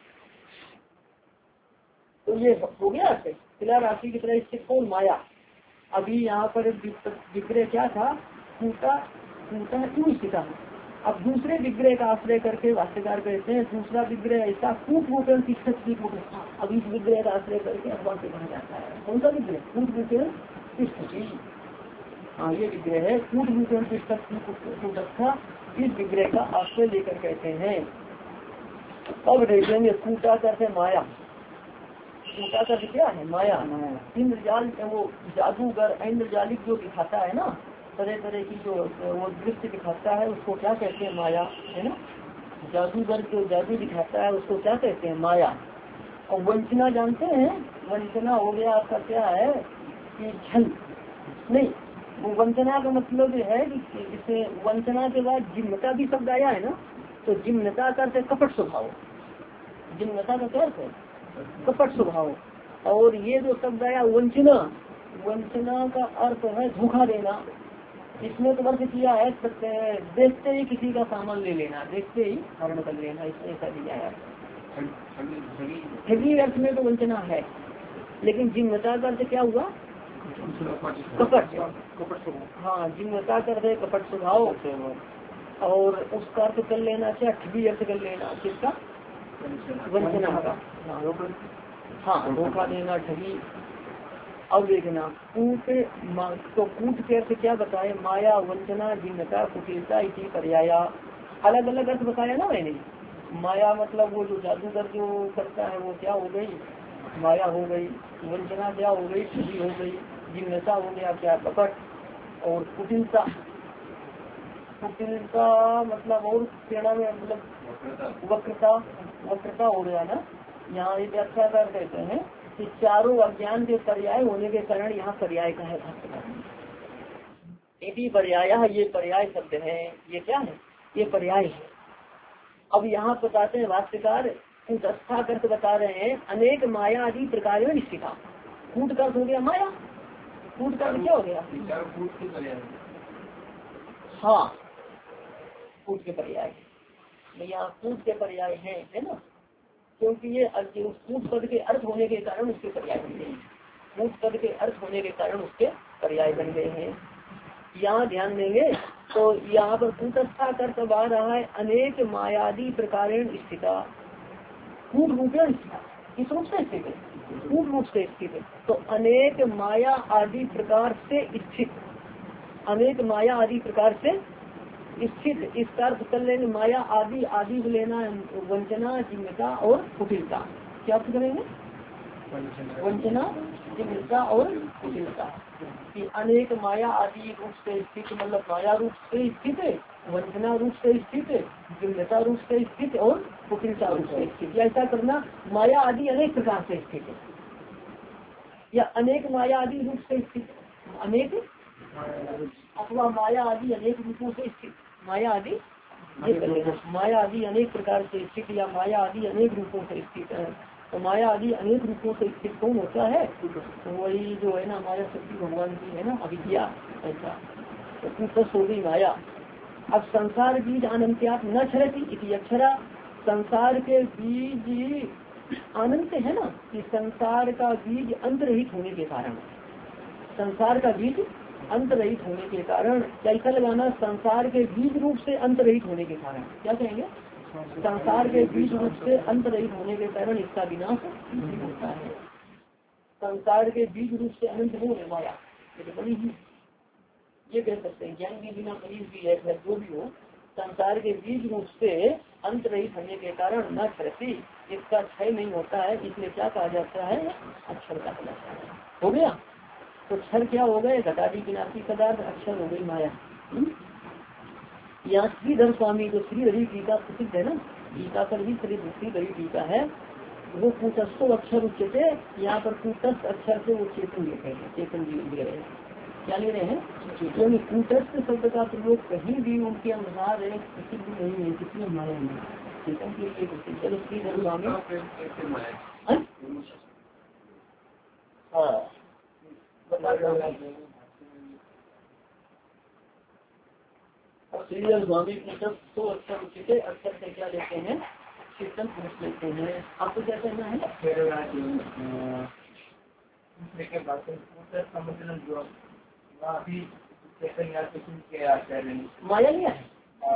तो ये हो गया, शिला राशि की तरह स्थित कौन, माया। अभी यहाँ पर विग्रह क्या था, कूटा कूटा क्यों स्थिता। अब दूसरे विग्रह का आश्रय करके भाष्यकार कहते हैं, दूसरा विग्रह ऐसा कूट रूपेण तिष्ठति। अब इस विग्रह का आश्रय करके अखबार से कहा जाता है, कौन सा विग्रह, कूट रूपेण तिष्ठति। हाँ, ये विग्रह है कूट रूपेण तिष्ठति कूटस्था। इस विग्रह का आश्रय लेकर कहते हैं। अब देखेंगे कूटा करते माया, कूटा का क्या है, माया। इंद्रजाल वो जादूगर इंद्रजालिक जो दिखाता है ना, तरह तरह की जो वो दृश्य दिखाता है, उसको क्या कहते हैं, माया, है ना। जादूगर जो जादू दिखाता है उसको क्या कहते हैं, माया। और वंचना जानते हैं, वंचना हो गया आपका क्या है कि छल नहीं, वो वंचना का मतलब है कि इसे वंचना के बाद जिम्नता भी शब्द आया है ना, तो जिम्नता करते कपट स्वभाव, जिम्नता का क्या है, कपट स्वभाव। और ये जो शब्द आया वंचना, वंचना का अर्थ है धोखा देना। इसमें तो अर्थ किया है देखते ही किसी का सामान ले लेना, देखते ही हरण कर लेना, इसमें ऐसा दिया है। ठगी अर्थ में तो वंचना है, लेकिन जिम्नता का अर्थ क्या हुआ, कपट। हाँ, जिम्नता का अर्थ है कपट स्वभाव, और उसका अर्थ कर लेना क्या, ठगी अर्थ कर लेना किसका, वंचना का। हाँ, धोखा देना, ठगी। अब देखना कूट, तो कूट के अर्थ क्या बताए, माया, वंचना, जिन्नता, कुटिलता इसी पर्याया। अलग अलग अर्थ बताया ना मैंने। माया मतलब वो जो जादूगर जो करता है वो क्या हो गई, माया हो गई। वंचना क्या हो गई, ठगी हो गई। जिन्नता हो गया क्या, कपट। और कुटिलता, कुटिलता मतलब और प्रेरणा में मतलब वक्रता, वक्रता हो गया ना। यहाँ एक अच्छा कर कहते हैं कि चारों अज्ञान के पर्याय होने के कारण यहाँ पर्याय का है, इसी पर्याय, ये पर्याय शब्द है। ये क्या है, ये पर्याय है। अब यहाँ बताते हैं भाष्यकार, कुटस्था करके बता रहे हैं, अनेक माया आदि प्रकार में निष्ठिता। कूट का हो गया माया, कूट का क्या हो गया, हाँ कूट के पर्याय, यहाँ कूट के पर्याय है, है ना। क्योंकि ये कूट पद के अर्थ होने के कारण उसके पर्याय बन गए हैं, कूट पद के अर्थ होने के कारण उसके पर्याय बन गए हैं। यहाँ ध्यान देंगे तो यहाँ पर कूटस्था कर सब आ रहा है, अनेक मायादि प्रकारेण स्थिता। कूट रूपेण स्थिता, किस रूप से स्थित है, कूट रूप से स्थित है। तो अनेक माया आदि प्रकार से स्थित, अनेक माया आदि प्रकार से स्थित, इसका अर्थ कर लेंगे माया आदि, आदि को लेना वंचना, जिम्नता और कुटिलता। क्या अर्थ करेंगे, वंचना, जिम्नता और कुटिलता। कि अनेक माया आदि रूप से स्थित, मतलब माया रूप से स्थित है, वंचना रूप से स्थित है, जिम्नता रूप से स्थित और कुटिलता रूप से स्थित। ऐसा करना, माया आदि अनेक प्रकार से स्थित है, या अनेक माया आदि रूप से स्थित, अनेक अथवा माया आदि अनेक रूपों से स्थित, माया आदि ये कर लेना, माया आदि अनेक प्रकार से स्थित, या माया आदि अनेक रूपों से स्थित है। तो माया आदि अनेक रूपों से स्थित कौन होता है, तो वही जो है ना माया शक्ति भगवान की है ना, अविद्या। ऐसा तो कुछ हो गई माया। अब संसार बीज अनंत्यात न छरती इति अक्षरा, संसार के बीज अनंत है ना, कि संसार का बीज अंतरहित होने के कारण, संसार का बीज अंत रहित होने के कारण, कैसा लगाना, संसार के बीज रूप से अंत रहित होने के कारण, क्या कहेंगे, संसार के बीज रूप से अंत रहित होने के कारण इसका विनाश नहीं होता है। संसार के बीज रूप से अनंत नहीं है माया, ये तो बड़ी ही, ये कह सकते हैं ज्ञान के बिना बड़ी भी है, जो भी हो, संसार के बीज रूप से अंत रहित होने के कारण न क्षरती, इसका क्षय नहीं होता है, इसलिए क्या कहा जाता है, अक्षर का जाता है। हो गया, तो क्षर क्या हो गए, घटादी विनाशी पदार्थ, अक्षर हो गई माया। यहाँ श्रीधर स्वामी जो श्रीधरी टीका प्रसिद्ध है ना, टीका पर भी श्रीधरी टीका है, वो कूटस्थो अक्षर उच्चते, यहाँ पर कूटस्थ अक्षर से वो चेतन लेते हैं, चेतन जी ले रहे हैं, क्या ले रहे हैं, क्योंकि कूटस्थ शब्द का प्रयोग कहीं भी उनके अनुसार प्रसिद्ध नहीं है, किसी माया नहीं, चेतन के लिए प्रसिद्ध। चलो श्रीधर स्वामी, हाँ बता श्रीधर स्वामी कूटस्थ तो अक्षर उच्चते, अक्षर से क्या लेते हैं, चेतन पुरुष लेते हैं। आपको क्या कहना है, माया लिया है,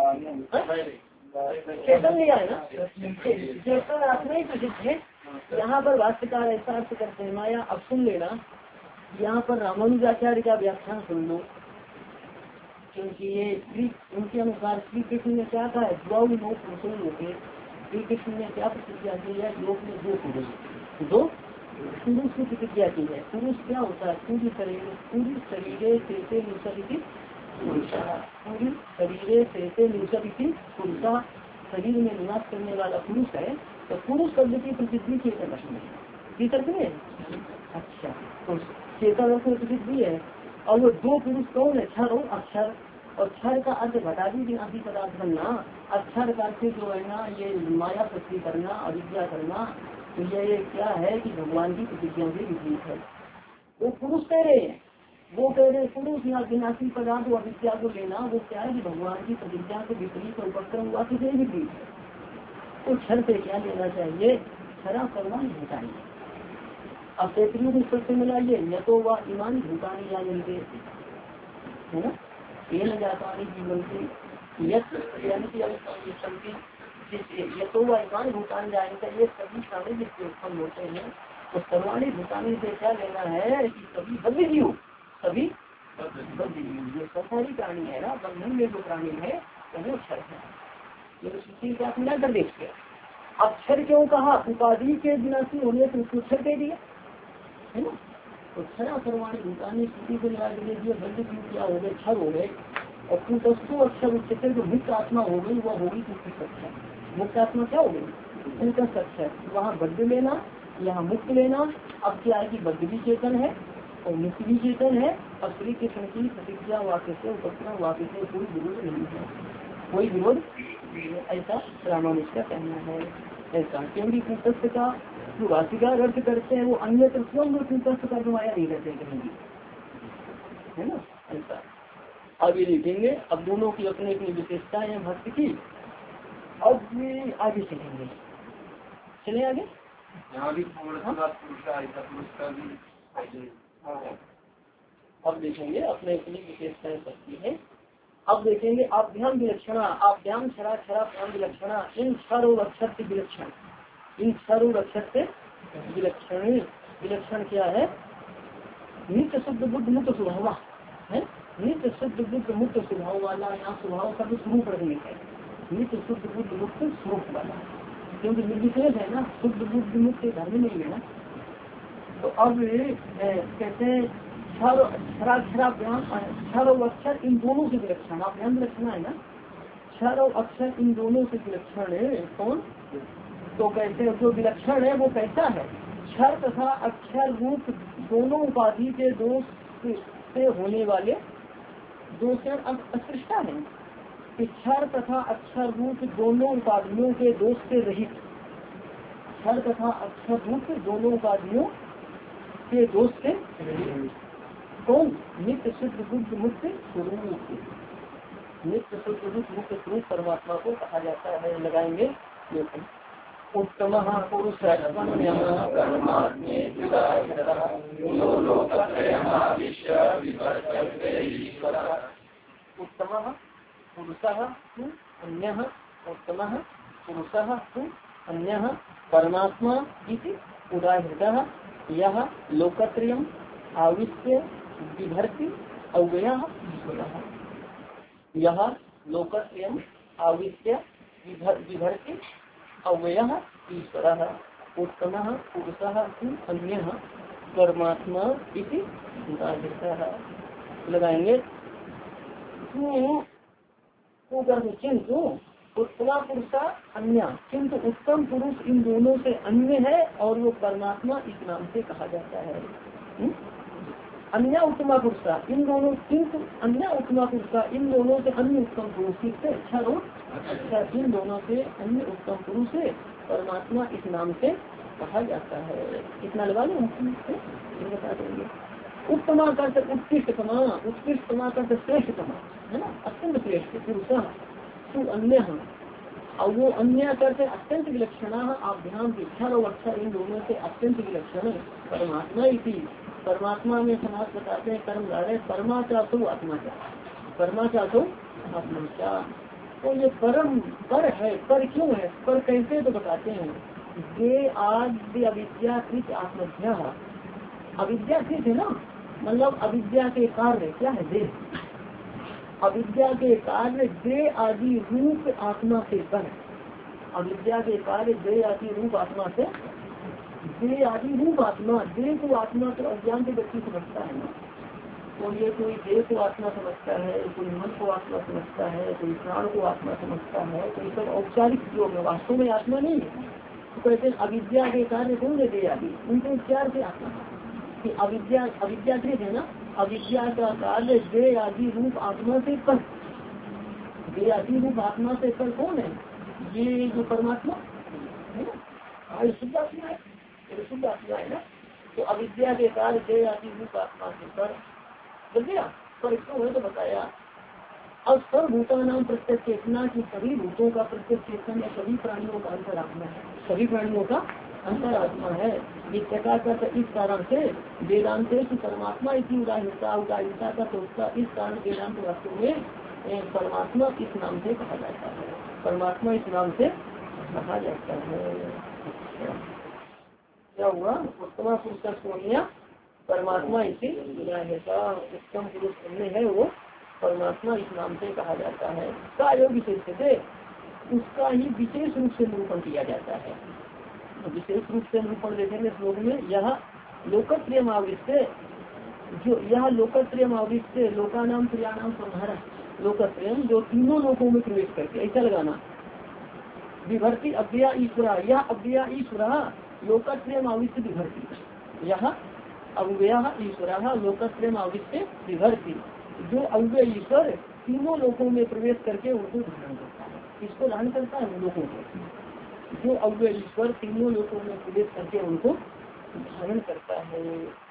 चेतन लिया है ना, चेतन आत्मा ही प्रसिद्ध है। यहाँ पर भाष्यकार ऐसा अर्थ करते हैं माया। अब सुन लेना, यहाँ पर रामानुजाचार्य का व्याख्यान सुन लो, क्योंकि ये श्री उनके अनुसार श्री कृष्ण ने क्या कहा है, द्वौ लोक पुरुषों होते, श्री कृष्ण ने क्या प्रतिज्ञा की है, लोक में दो पुरुष, दो पुरुष की प्रतिज्ञा की है। पुरुष क्या होता है, पूरी शरीर पूरी शरीरे से निसरित पुरुषा, पूरी शरीरे से निसरित पुरुषा, शरीर में निवास करने वाला पुरुष है। तो पुरुष शब्द की प्रसिद्धि चेतन अर्थ में, किस अर्थ में, अच्छा, तो चेतन अर्थ में प्रसिद्धि है। और वो दो पुरुष कौन है, क्षर और अक्षर, और क्षर का अर्थ घटादी विनाशी पदार्थ बनना, अक्षर का अर्थ जो है ना ये माया सृष्टि करना, अविद्या करना, तो ये क्या है कि भगवान की प्रतिज्ञा भी विपरीत है। वो पुरुष कह रहे हैं, वो कह रहे पुरुष या विनाशी पदार्थ और अविद्या को लेना, वो क्या है कि भगवान की प्रतिज्ञा के विपरीत और उपक्रम हुआ किसे विपरीत है। तो क्षर से क्या लेना चाहिए, क्षरा परवान हटाइए। अब तैतरीय स्तर से मिलाइए, न तो वह ईमान भूतानी या मिलते है ना, ये न जापानी जीवन की यानी कि ये तो वह ईमान भूतान जाएंगे, ये सभी प्राणी जिससे उत्पन्न होते हैं। तो सर्वाणी भूतानी से क्या लेना है कि सभी बद्ध जीव, सभी बद्ध जीव ये सारी प्राणी है ना, बंधन में जो प्राणी है वो अक्षर है। ये सूची से आप मिला कर देखते हैं। अक्षर क्यों कहा, उपाधि के विनाशी होने से उसको अक्षर कह दिया है ना। तो क्षरा सर्वाणी भूतानी स्थिति को मिला के दिए, बद्ध जीव क्या हो गए, क्षर हो गए। और कुटस्थो अक्षर उच्चते जो मुक्त आत्मा हो गई वह होगी कुटस्थ अक्षर। मुक्त आत्मा क्या हो गई, कुटस्थ अक्षर। वहाँ बद्ध लेना, यहाँ मुक्त लेना। अब क्या है कि बद्ध भी चेतन है और मुक्त भी चेतन है, और श्री कृष्ण की प्रतिज्ञा वाक्य से उपक्रम वाक्य से कोई विरोध नहीं है, कोई विरोध, ऐसा रामानुज का कहना है। ऐसा क्योंकि कुटस्थ का जो भाषिकार अर्थ करते हैं वो अन्य स्वयं कुटस्थ का नुमाया नहीं करते कहीं भी, है ना। ऐसा आगे लिखेंगे। अब दोनों की अपनी अपनी विशेषताएं हैं भक्त की। अब आगे चलेंगे, चले आगे। अब देखेंगे अपने अपनी विशेषताएं भक्ति है। अब देखेंगे आभ्याम विलक्षणा, आभ्याम क्षरा क्षराभ्याम विलक्षणा, इन क्षर और अक्षर से विलक्षण, इन क्षर और अक्षर से विलक्षण। विलक्षण क्या है, नित्य शुद्ध बुद्ध मुक्त स्वभाव है, नित्य शुद्ध बुद्ध मुक्त स्वभाव वाला। यहाँ स्वभाव का भी स्वरूप रखने है, नित्य शुद्ध बुद्ध मुक्त स्वरूप वाला, क्योंकि निर्विशेष है ना, शुद्ध बुद्ध मुक्त धर्म नहीं है ना। तो अब कहते हैं क्षर और अक्षर इन दोनों से विलक्षण, आप ध्यान विलक्षण है ना, क्षर और अक्षर इन दोनों से विलक्षण है। कौन, तो कहते हैं जो विलक्षण है वो कैसा है, क्षर तथा अक्षर रूप दोनों उपाधि के दोष से होने वाले, दोष से अस्पृष्टा है कि क्षर तथा अक्षर रूप दोनों उपाधियों के दोष से रहित, क्षर तथा अक्षर रूप दोनों उपाधियों के दोष से रहित। कौन, नित्य शुद्ध बुद्ध मुक्त स्वरूप, नित्य शुद्ध बुद्ध मुक्त स्वरूप परमात्मा को कहा जाता है। लगाएंगे उत्तम पुरुष उत्तम पुरुष अन्य उत्तम पुरुष अन्य परमात्मा इति उदाहृतः यह लोकत्रयम् आविश्य बिभर्ति अव्ययः ईश्वरः। यह लोकत्रयम् आविश्य बिभर्ति अव्ययः ईश्वरः। उत्तमः पुरुषः अन्यः परमात्मा इति उदाहृतः। लगाएंगे किंतु उत्तम पुरुष अन्य, किंतु उत्तम पुरुष इन दोनों से अन्य है और वो परमात्मा इस नाम से कहा जाता है। हुँ? अन्य उत्तम पुरुष इन दोनों, किंतु अन्य उत्तम पुरुष इन दोनों से अन्य उत्तम पुरुष से अच्छा रो अच्छा इन दोनों से अन्य उत्तम पुरुष से परमात्मा इस नाम से कहा जाता है। इतना लगा लो बता देंगे। उत्तमा करते उत्कृष्टतमा, उत्कृष्टतमा करते श्रेष्ठतमा है ना, अत्यंत श्रेष्ठ पुरुष तू अन्य और वो अन्य करते अत्यंत विलक्षण। आप ध्यान दीक्षा और अच्छा इन दोनों से अत्यंत विलक्षण परमात्मा इति। परमात्मा में समाज बताते हैं कर्म धारे परमा चाहो आत्मा क्या, परमा चाहो आत्मा क्या। तो ये परम पर है, पर क्यों है, पर कैसे तो बताते हैं। ये आद्य अविद्याकृत आत्मध्या, अविद्याकृत है ना, मतलब अविद्या के कार्य क्या है, देह, अविद्या के कार्य देह आदि रूप आत्मा से पर, अविद्या के कार्य देह आदि रूप आत्मा से, देह आदि रूप आत्मा, देह को आत्मा तो अज्ञान से व्यक्ति समझता है ना, तो ये कोई देह को आत्मा समझता है, कोई मन को आत्मा समझता है, कोई प्राण को आत्मा समझता है, तो ये सब औपचारिक योग है, वास्तव में आत्मा नहीं है। तो कहते हैं अविद्या के कार्य कौन है, देह आदि, उनके उपचार से आत्मा कि अविद्या अविद्याकृत है ना, अविद्या का कार्य देह आदि रूप आत्मा से पर, देह आदि रूप आत्मा से पर कौन है, ये जो परमात्मा है ना, शुद्ध आत्मा है, शुद्ध आत्मा है ना। तो अविद्या के कार्य देह आदि रूप आत्मा से पर बोल दिया, पर क्यों है तो बताया। अब सर्वभूता नाम प्रत्यक्ष चेतना की सभी भूतों का प्रत्यक्ष चेतन या सभी प्राणियों का अंतरात्मा है, सभी प्राणियों का अंतरात्मा है। इस प्रकार का इस कारण से वेदांत की परमात्मा इसी उदाहरणता उदाहरणता का सोचता, इस कारण वेदांत वास्तव में परमात्मा इस नाम से कहा जाता है, परमात्मा इस नाम से कहा जाता है। क्या हुआ, उत्तम पुरुष सोनिया परमात्मा इसी उदाहरणता, उत्तम पुरुष अन्य है वो परमात्मा इस नाम से कहा जाता है। का जो विशेष थे उसका ही विशेष रूप से निरूपण किया जाता है। विशेष रूप से निरूपण देखेंगे श्लोक में, यह लोकप्रिय आवृत्य, जो यह लोकप्रिय आवृत्य लोका नाम प्रियाणाम संहार लोकप्रिय, जो तीनों लोकों में प्रवेश करके, ऐसा लगाना विभर्ति अव्यया ईश्वरा, यह अव्यया ईश्वरा लोकप्रिय आवृत्य विभर्ति, यह अव्यया ईश्वरा लोकप्रिय आवृत्य विभर्ति, जो अव्यय ईश्वर तीनों लोकों में प्रवेश करके उनको धारण करता है, इसको धारण करता है लोगों को, जो अव्यय ईश्वर तीनों लोकों में प्रवेश करके उनको धारण करता है।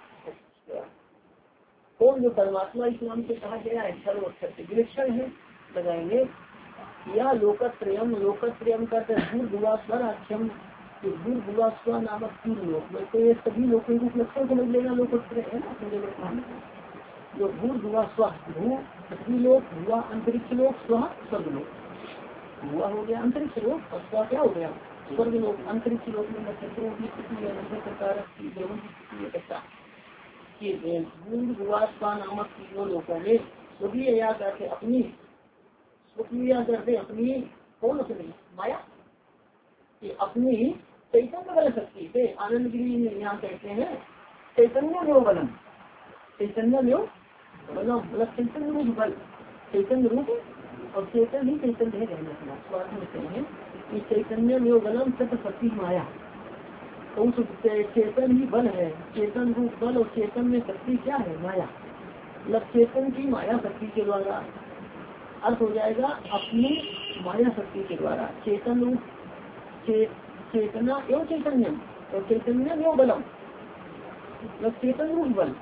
कौन, जो परमात्मा इस नाम से कहा गया है, सर्व अक्षर से विलक्षण है। लगाएंगे या लोकत्रयम, लोकत्रयम का भूर्भुवा स्वर अक्षम, भूर्भुवा स्व नामक तीन लोक में, तो ये सभी लोगों को लक्षण समझ लेना, लोकत्रय है ना। जो भूर्भुवा स्व, भू पृथ्वी लोक, भुआ अंतरिक्ष लोक, स्व स्वर्ग लोक, भुआ हो गया अंतरिक्ष लोक और स्व क्या हो गया स्वर्ग लोक। अंतरिक्ष लोक में नक्षत्रों की स्थिति है, नक्षत्र की स्थिति है, ऐसा कि भूर्भुवा स्व नामक तीनों लोकों में स्वकीय या करके अपनी, स्वकीय करके अपनी, कौन अपनी माया कि अपनी चैतन्य बल शक्ति से, आनंद गिरी में यहाँ कहते हैं चैतन्य में बलम, चैतन्य में बलम मतलब चैतन्य रूप बल, चैतन्य रूप और चेतन ही चैतन्य है रहना स्वार्थ में हैं कि चैतन्य में बलम सत्य माया, तो उस चेतन ही बल है, चेतन रूप बल और चेतन में शक्ति क्या है, माया, मतलब चेतन की माया शक्ति के द्वारा, अर्थ हो जाएगा अपनी माया शक्ति के द्वारा, चेतन रूप चे, चेतना एवं चैतन्य और चैतन्य एवं बलम मतलब चेतन रूप बल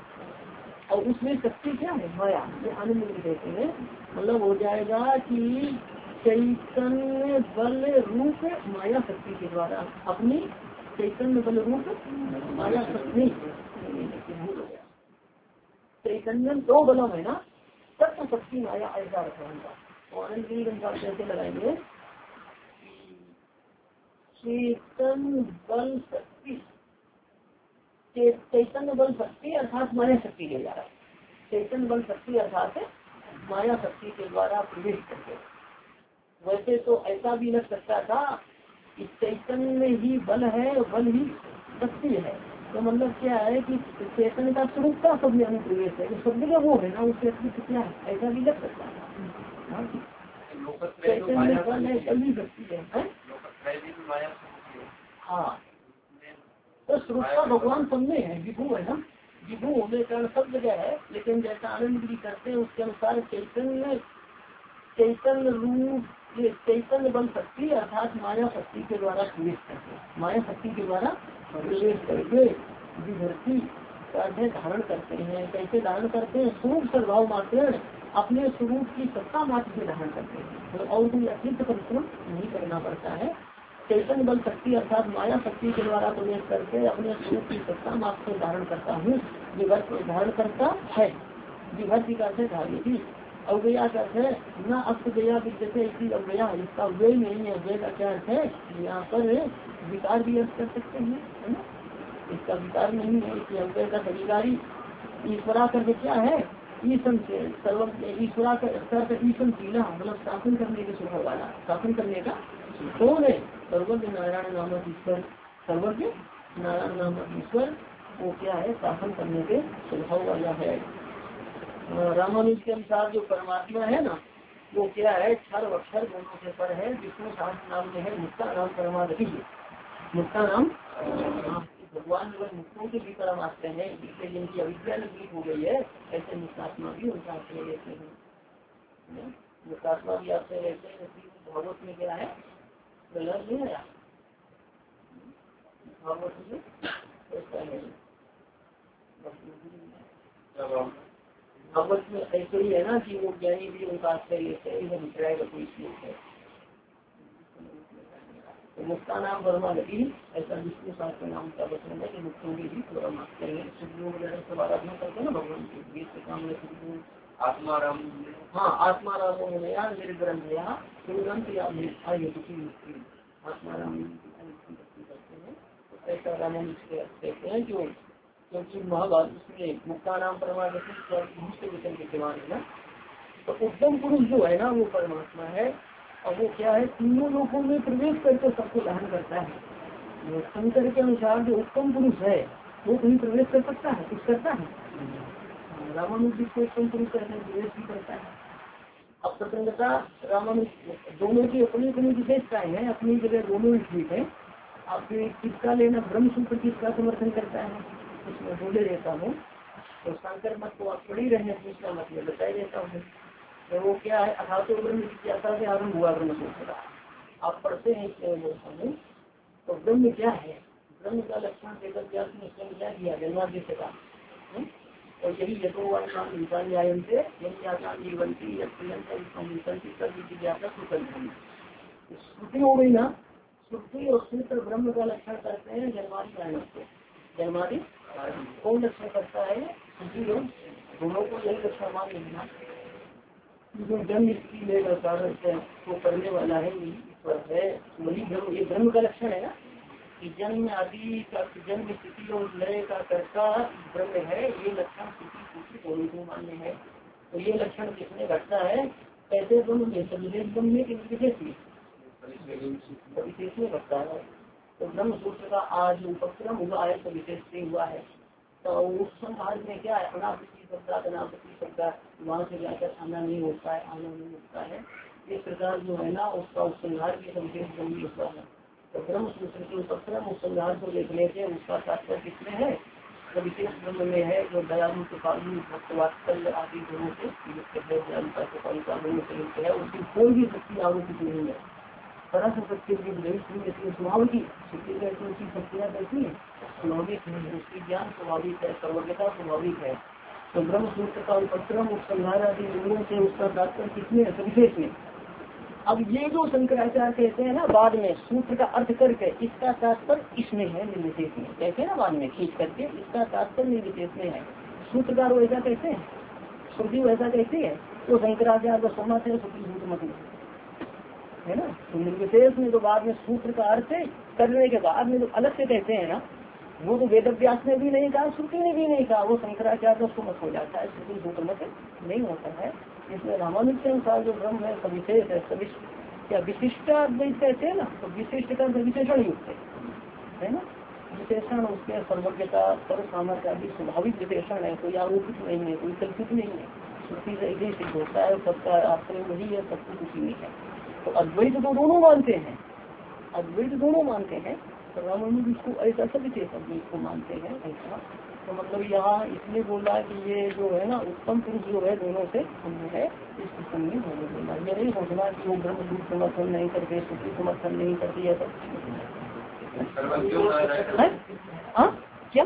और उसमें शक्ति क्या है, माया, ये आनंद में कहते हैं। मतलब हो जाएगा कि चैतन्य बल रूप माया शक्ति के द्वारा अपनी चैतन्य बल रूप माया शक्ति चैतन्य दो बलों है ना तत्व शक्ति माया ऐसा रखा होगा। तो आनंद गिरी अनुसार कैसे लगाएंगे चैतन्य बल शक्ति चैतन्य बल शक्ति अर्थात माया शक्ति के द्वारा चैतन्य बल शक्ति अर्थात माया शक्ति के द्वारा प्रवेश करके। वैसे तो ऐसा भी लग सकता था कि चैतन्य ही बल है बल ही शक्ति है। तो मतलब क्या है कि चैतन्य का स्वरूप का सब में अनुप्रवेश है शब्द का वो है ना उससे अतिरिक्त क्या है ऐसा भी लग सकता है। चैतन्य बल है बल ही शक्ति है। हाँ तो स्वरूप का भगवान सबने है विभू है ना विभू होने कारण सब जगह है। लेकिन जैसा आनंद गिरी करते हैं उसके अनुसार चैतन्य चैतन्य रूप चैतन्य बल शक्ति अर्थात माया शक्ति के द्वारा प्रवेश करते माया शक्ति के द्वारा प्रवेश करके विभूति का धारण करते हैं। कैसे धारण करते हैं स्वरूप स्वभाव मात्र अपने स्वरूप की सत्ता मात्र से धारण करते हैं तो और कोई अतिरिक्त परिश्रम नहीं करना पड़ता है। चैतन्य बल शक्ति अर्थात माया शक्ति के द्वारा प्रवेश करके अपने स्वरूप की सत्ता मात्र से धारण करता हूँ विभक्ति धारण करता है विभक्ति का अर्थ धारण अव्यया का अर्थ है न अस्त गया विद्यते इसी अव्यया इसका व्यय नहीं है। व्यय का क्या अर्थ है यहाँ पर विकार भी अर्थ कर सकते हैं है ना इसका विकार नहीं है इसलिए अव्यय का अधिकारी ईश्वरा करके क्या है ईशन से सर्व ईश्वरा का ईशन शीला मतलब शासन करने के स्वभाव वाला शासन करने का कौन है सर्वज्ञ नारायण नामक ईश्वर सर्वज्ञ नारायण नामक ईश्वर वो क्या है शासन करने के स्वभाव वाला है। रामानुज के अनुसार जो परमात्मा है ना वो क्या है क्षर अक्षर दोनों से पर है विष्णु शास्त्र नाम में है मुक्ता नाम परमात्मा मुक्ता नाम भगवान जो मुक्तों के भी परमात्मा है जिससे जिनकी अविद्या नजदीक हो गई है ऐसे मुक्तात्मा भी उनका आश्रय लेते हैं। मुक्तात्मा भी आश्रय लेते हैं भागवत में क्या है गलत नहीं आया भागवत में ऐसा है भागवत में ऐसे ही है ना कि वो ज्ञानी भी उनका आश्रय लेते हैं इधर विचराय का कोई श्लोक है तो मुक्ता नाम परमागति ऐसा विष्णु शास्त्र नाम का वचन है कि मुक्तों की भी परमात्मा है सुखों वगैरह सब आराधना करते हैं ना भगवान के गीत के काम में सुखों आत्माराम हाँ आत्माराम होया निर्ग्रंथ या ग्रंथ या आगे मुक्ति आत्माराम करते हैं ऐसा रामानुज कहते हैं जो क्योंकि महाभारत में मुक्ता नाम परमागति दूसरे वचन के समान है ना। तो उत्तम पुरुष जो है ना वो परमात्मा है और वो क्या है तीनों लोगों में प्रवेश करके सबको धारण करता है। शंकर के अनुसार जो उत्तम पुरुष है वो कहीं प्रवेश कर सकता है कुछ करता है रामानुज जिसको उत्तम पुरुष कहते हैं प्रवेश भी करता है। अब प्रसंगता रामानुज दोनों की अपनी अपनी विशेषताएं हैं अपनी जगह दोनों ही ठीक है। आप किसका लेना ब्रह्म सूत्र किसका समर्थन करता है उसमें बोले रहता हूँ तो शंकर मत को आप पढ़ी रहे दूसरा मत में बताई रहता हूँ। तो वो क्या है अठारह ब्रह्म जिज्ञासा से आरम्भ हुआ ब्रह्म सूत्र आप पढ़ते हैं इसमें बोलता हूँ। तो ब्रह्म क्या है ब्रह्म का लक्षण वेद व्यास ने स्वयं क्या किया जन्माद्य से का और यही यथोवान न्यायन से यही आसान जीवंती जिज्ञासा श्रुति हो गई ना। श्रुति और सूत्र ब्रह्म का लक्षण करते हैं जन्मादि कारण से जन्मादि कौन लक्षण करता है दोनों को यही लक्षण मान लेना जो जन्म इसकी लेकर कारण से वो करने वाला है ईश्वर है वही ब्रह्म ये ब्रह्म का लक्षण है ना कि जन्म आदि का जन्म स्थिति और लय का कर्ता ब्रह्म है ये लक्षण स्थिति सूत्र दोनों को मान्य है। तो ये लक्षण किसमें घटता है कैसे ब्रह्म में सविशेष ब्रह्म में विशेष में विशेष में घटता है। तो ब्रह्म सूत्र का आज उपक्रम हुआ है तो विशेष से हुआ है। तो उस संहार में क्या है अनावृत्ति शब्द अनावृत्ति शब्द वहाँ से जाकर आना नहीं होता है आना नहीं होता है इस प्रकार जो है ना उसका उपसंहार भी संकेत गंभीर होता है। तो ब्रह्म सूत्र के उपक्रम उपसंहार को देख लेते हैं उसका तात्पर्य किसमें है तो विशेष ब्रह्म में है जो दयालु कृपालु भक्तवात्सल्य आदि गुणों से युक्त है दयालुता कृपालुता गुणों से युक्त है उसकी कोई भी शक्ति आरोपित नहीं है। तरह से शक्ति की स्वभाव की शक्ति की शक्तियाँ कैसी है स्वाभाविक है उसकी ज्ञान स्वाभाविक है सर्वज्ञता स्वाभाविक है। तो ब्रह्म सूत्र का उपक्रम उपसंहार आदि गुणों से उसका तात्पर्य किसमें है विशेष में अब ये जो शंकराचार्य कहते हैं ना बाद में सूत्र का अर्थ करके इसका तात्पर्य इसमें है निर्विशेष में, कहते हैं ना बाद में खींच करके इसका तात्पर्य निर्विशेष में है। सूत्रकार वैसा कहते हैं, श्रुति वैसा कहती है, तो शंकराचार्य का सहमत है, श्रुति मत है ना। तो निर्विशेष में तो बाद में सूत्र का अर्थ करने के बाद में जो अलग से कहते हैं ना, वो तो वेद व्यास ने भी नहीं कहा, श्रुति ने भी नहीं कहा, वो शंकराचार्य का मत हो जाता है, श्रुति सूत्र मत नहीं होता है। इसमें रामानुज के अनुसार जो ब्रह्म है सविशेष है, सविश क्या विशिष्ट अद्वैत कहते हैं ना, तो विशिष्ट का विशेषण युक्त है, है ना। विशेषण उसके सर्वज्ञता सर्व सामर्थ्य आदि स्वाभाविक विशेषण है, कोई आरोपित नहीं है, कोई कल्पित नहीं है, श्रुति से यही सिद्ध होता है, सबका आश्रय वही है, सब कुछ उसी में है। तो अद्वैत तो दोनों मानते हैं, अद्वैत दोनों मानते हैं, तो रामानुज इसको ऐसा सविशेष अद्वैत को मानते हैं ऐसा। तो मतलब यहाँ इसलिए बोला कि ये जो है ना उत्तम पुरुष जो है दोनों से भिन्न है, इस किस्म में होने बोला। ये नहीं सोचना कि वो ब्रह्म रूप समर्थन नहीं करते, श्रुति समर्थन नहीं करती है, सब क्या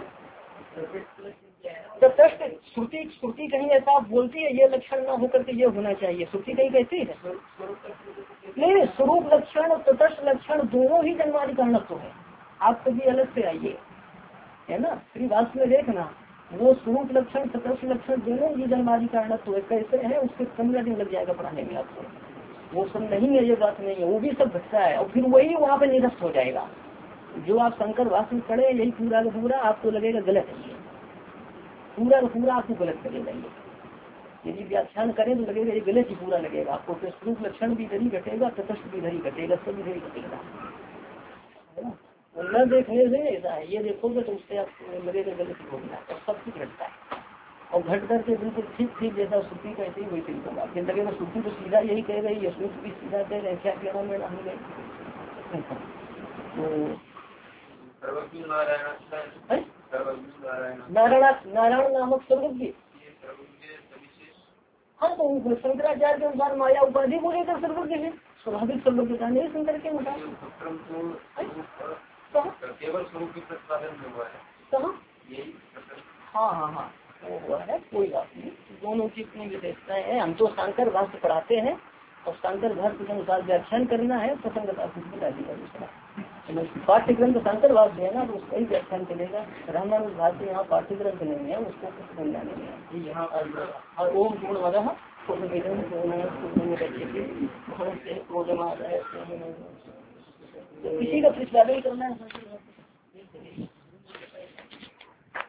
तटस्थ श्रुति श्रुति कहीं ऐसा बोलती है ये लक्षण ना होकर के ये होना चाहिए, श्रुति कहीं कहती है नहीं, स्वरूप लक्षण और तटस्थ लक्षण दोनों ही जन्मादि कारणत्व है। आप कभी अलग से आइए, है ना, श्रीवास में देखना, वो स्वरूप लक्षण तटस्थ लक्षण दोनों ही जन्मादि कारणत्व है। कैसे है उसके पंद्रह दिन लग जाएगा पढ़ाने में आपको, वो सब नहीं है, ये बात नहीं है, वो भी सब घटता है और फिर वही वहाँ पे निरस्त हो जाएगा। जो आप शंकर वास में पढ़े यही पूरा का पूरा आपको लगेगा गलत है, पूरा का पूरा आपको गलत करेगा ये। यदि व्याख्यान करें तो लगेगा ये गलत ही पूरा लगेगा आपको, फिर स्वरूप लक्षण भी इधर ही घटेगा, तटस्थ भी इधर ही घटेगा, सब इधर ही घटेगा, है ना। न देखने से ऐसा है, ये देखोगे तो उससे आपको लगेगा गलत ही होगा, और सब कुछ घटता है और घट करके बिल्कुल ठीक ठीक जैसा श्रुति कहती है वैसे ही होगा। फिर लगेगा श्रुति तो सीधा यही कह रही है, श्रुति भी सीधा कह रहे हैं, क्या कहना मेरा हम गए नारायण नारायण नामक सर्वज्ञ। हाँ तो शंकराचार्य के अनुसार माया उपाधि को लेकर सर्वज्ञ है, स्वाभाविक सर्वज्ञता नहीं शंकर के अनुसार केवल स्वरूप की प्रतिपादन हुआ है कहाँ। हाँ हाँ हाँ वो हुआ है, कोई बात नहीं, दोनों की अपनी विशेषताएं हैं। हम तो शंकर भाष्य पढ़ाते हैं और शंकर भाष्य के अनुसार व्याख्यान करना है, प्रसंगता कुछ बता दिया दूसरा पाठ्यक्रम तो शंकर भाष्य है ना, तो उसका ही व्याख्यान चलेगा। रामानुज भाष्य यहाँ पाठ्यक्रम तो नहीं है, उसको कुछ बनना नहीं है यहाँ। ओम पूर्ण मदः पूर्णमिदं पूर्णमुदच्यते पूर्णस्य पूर्णमादाय पूर्णमेवावशिष्यते। किसी का प्रतिपादन करना है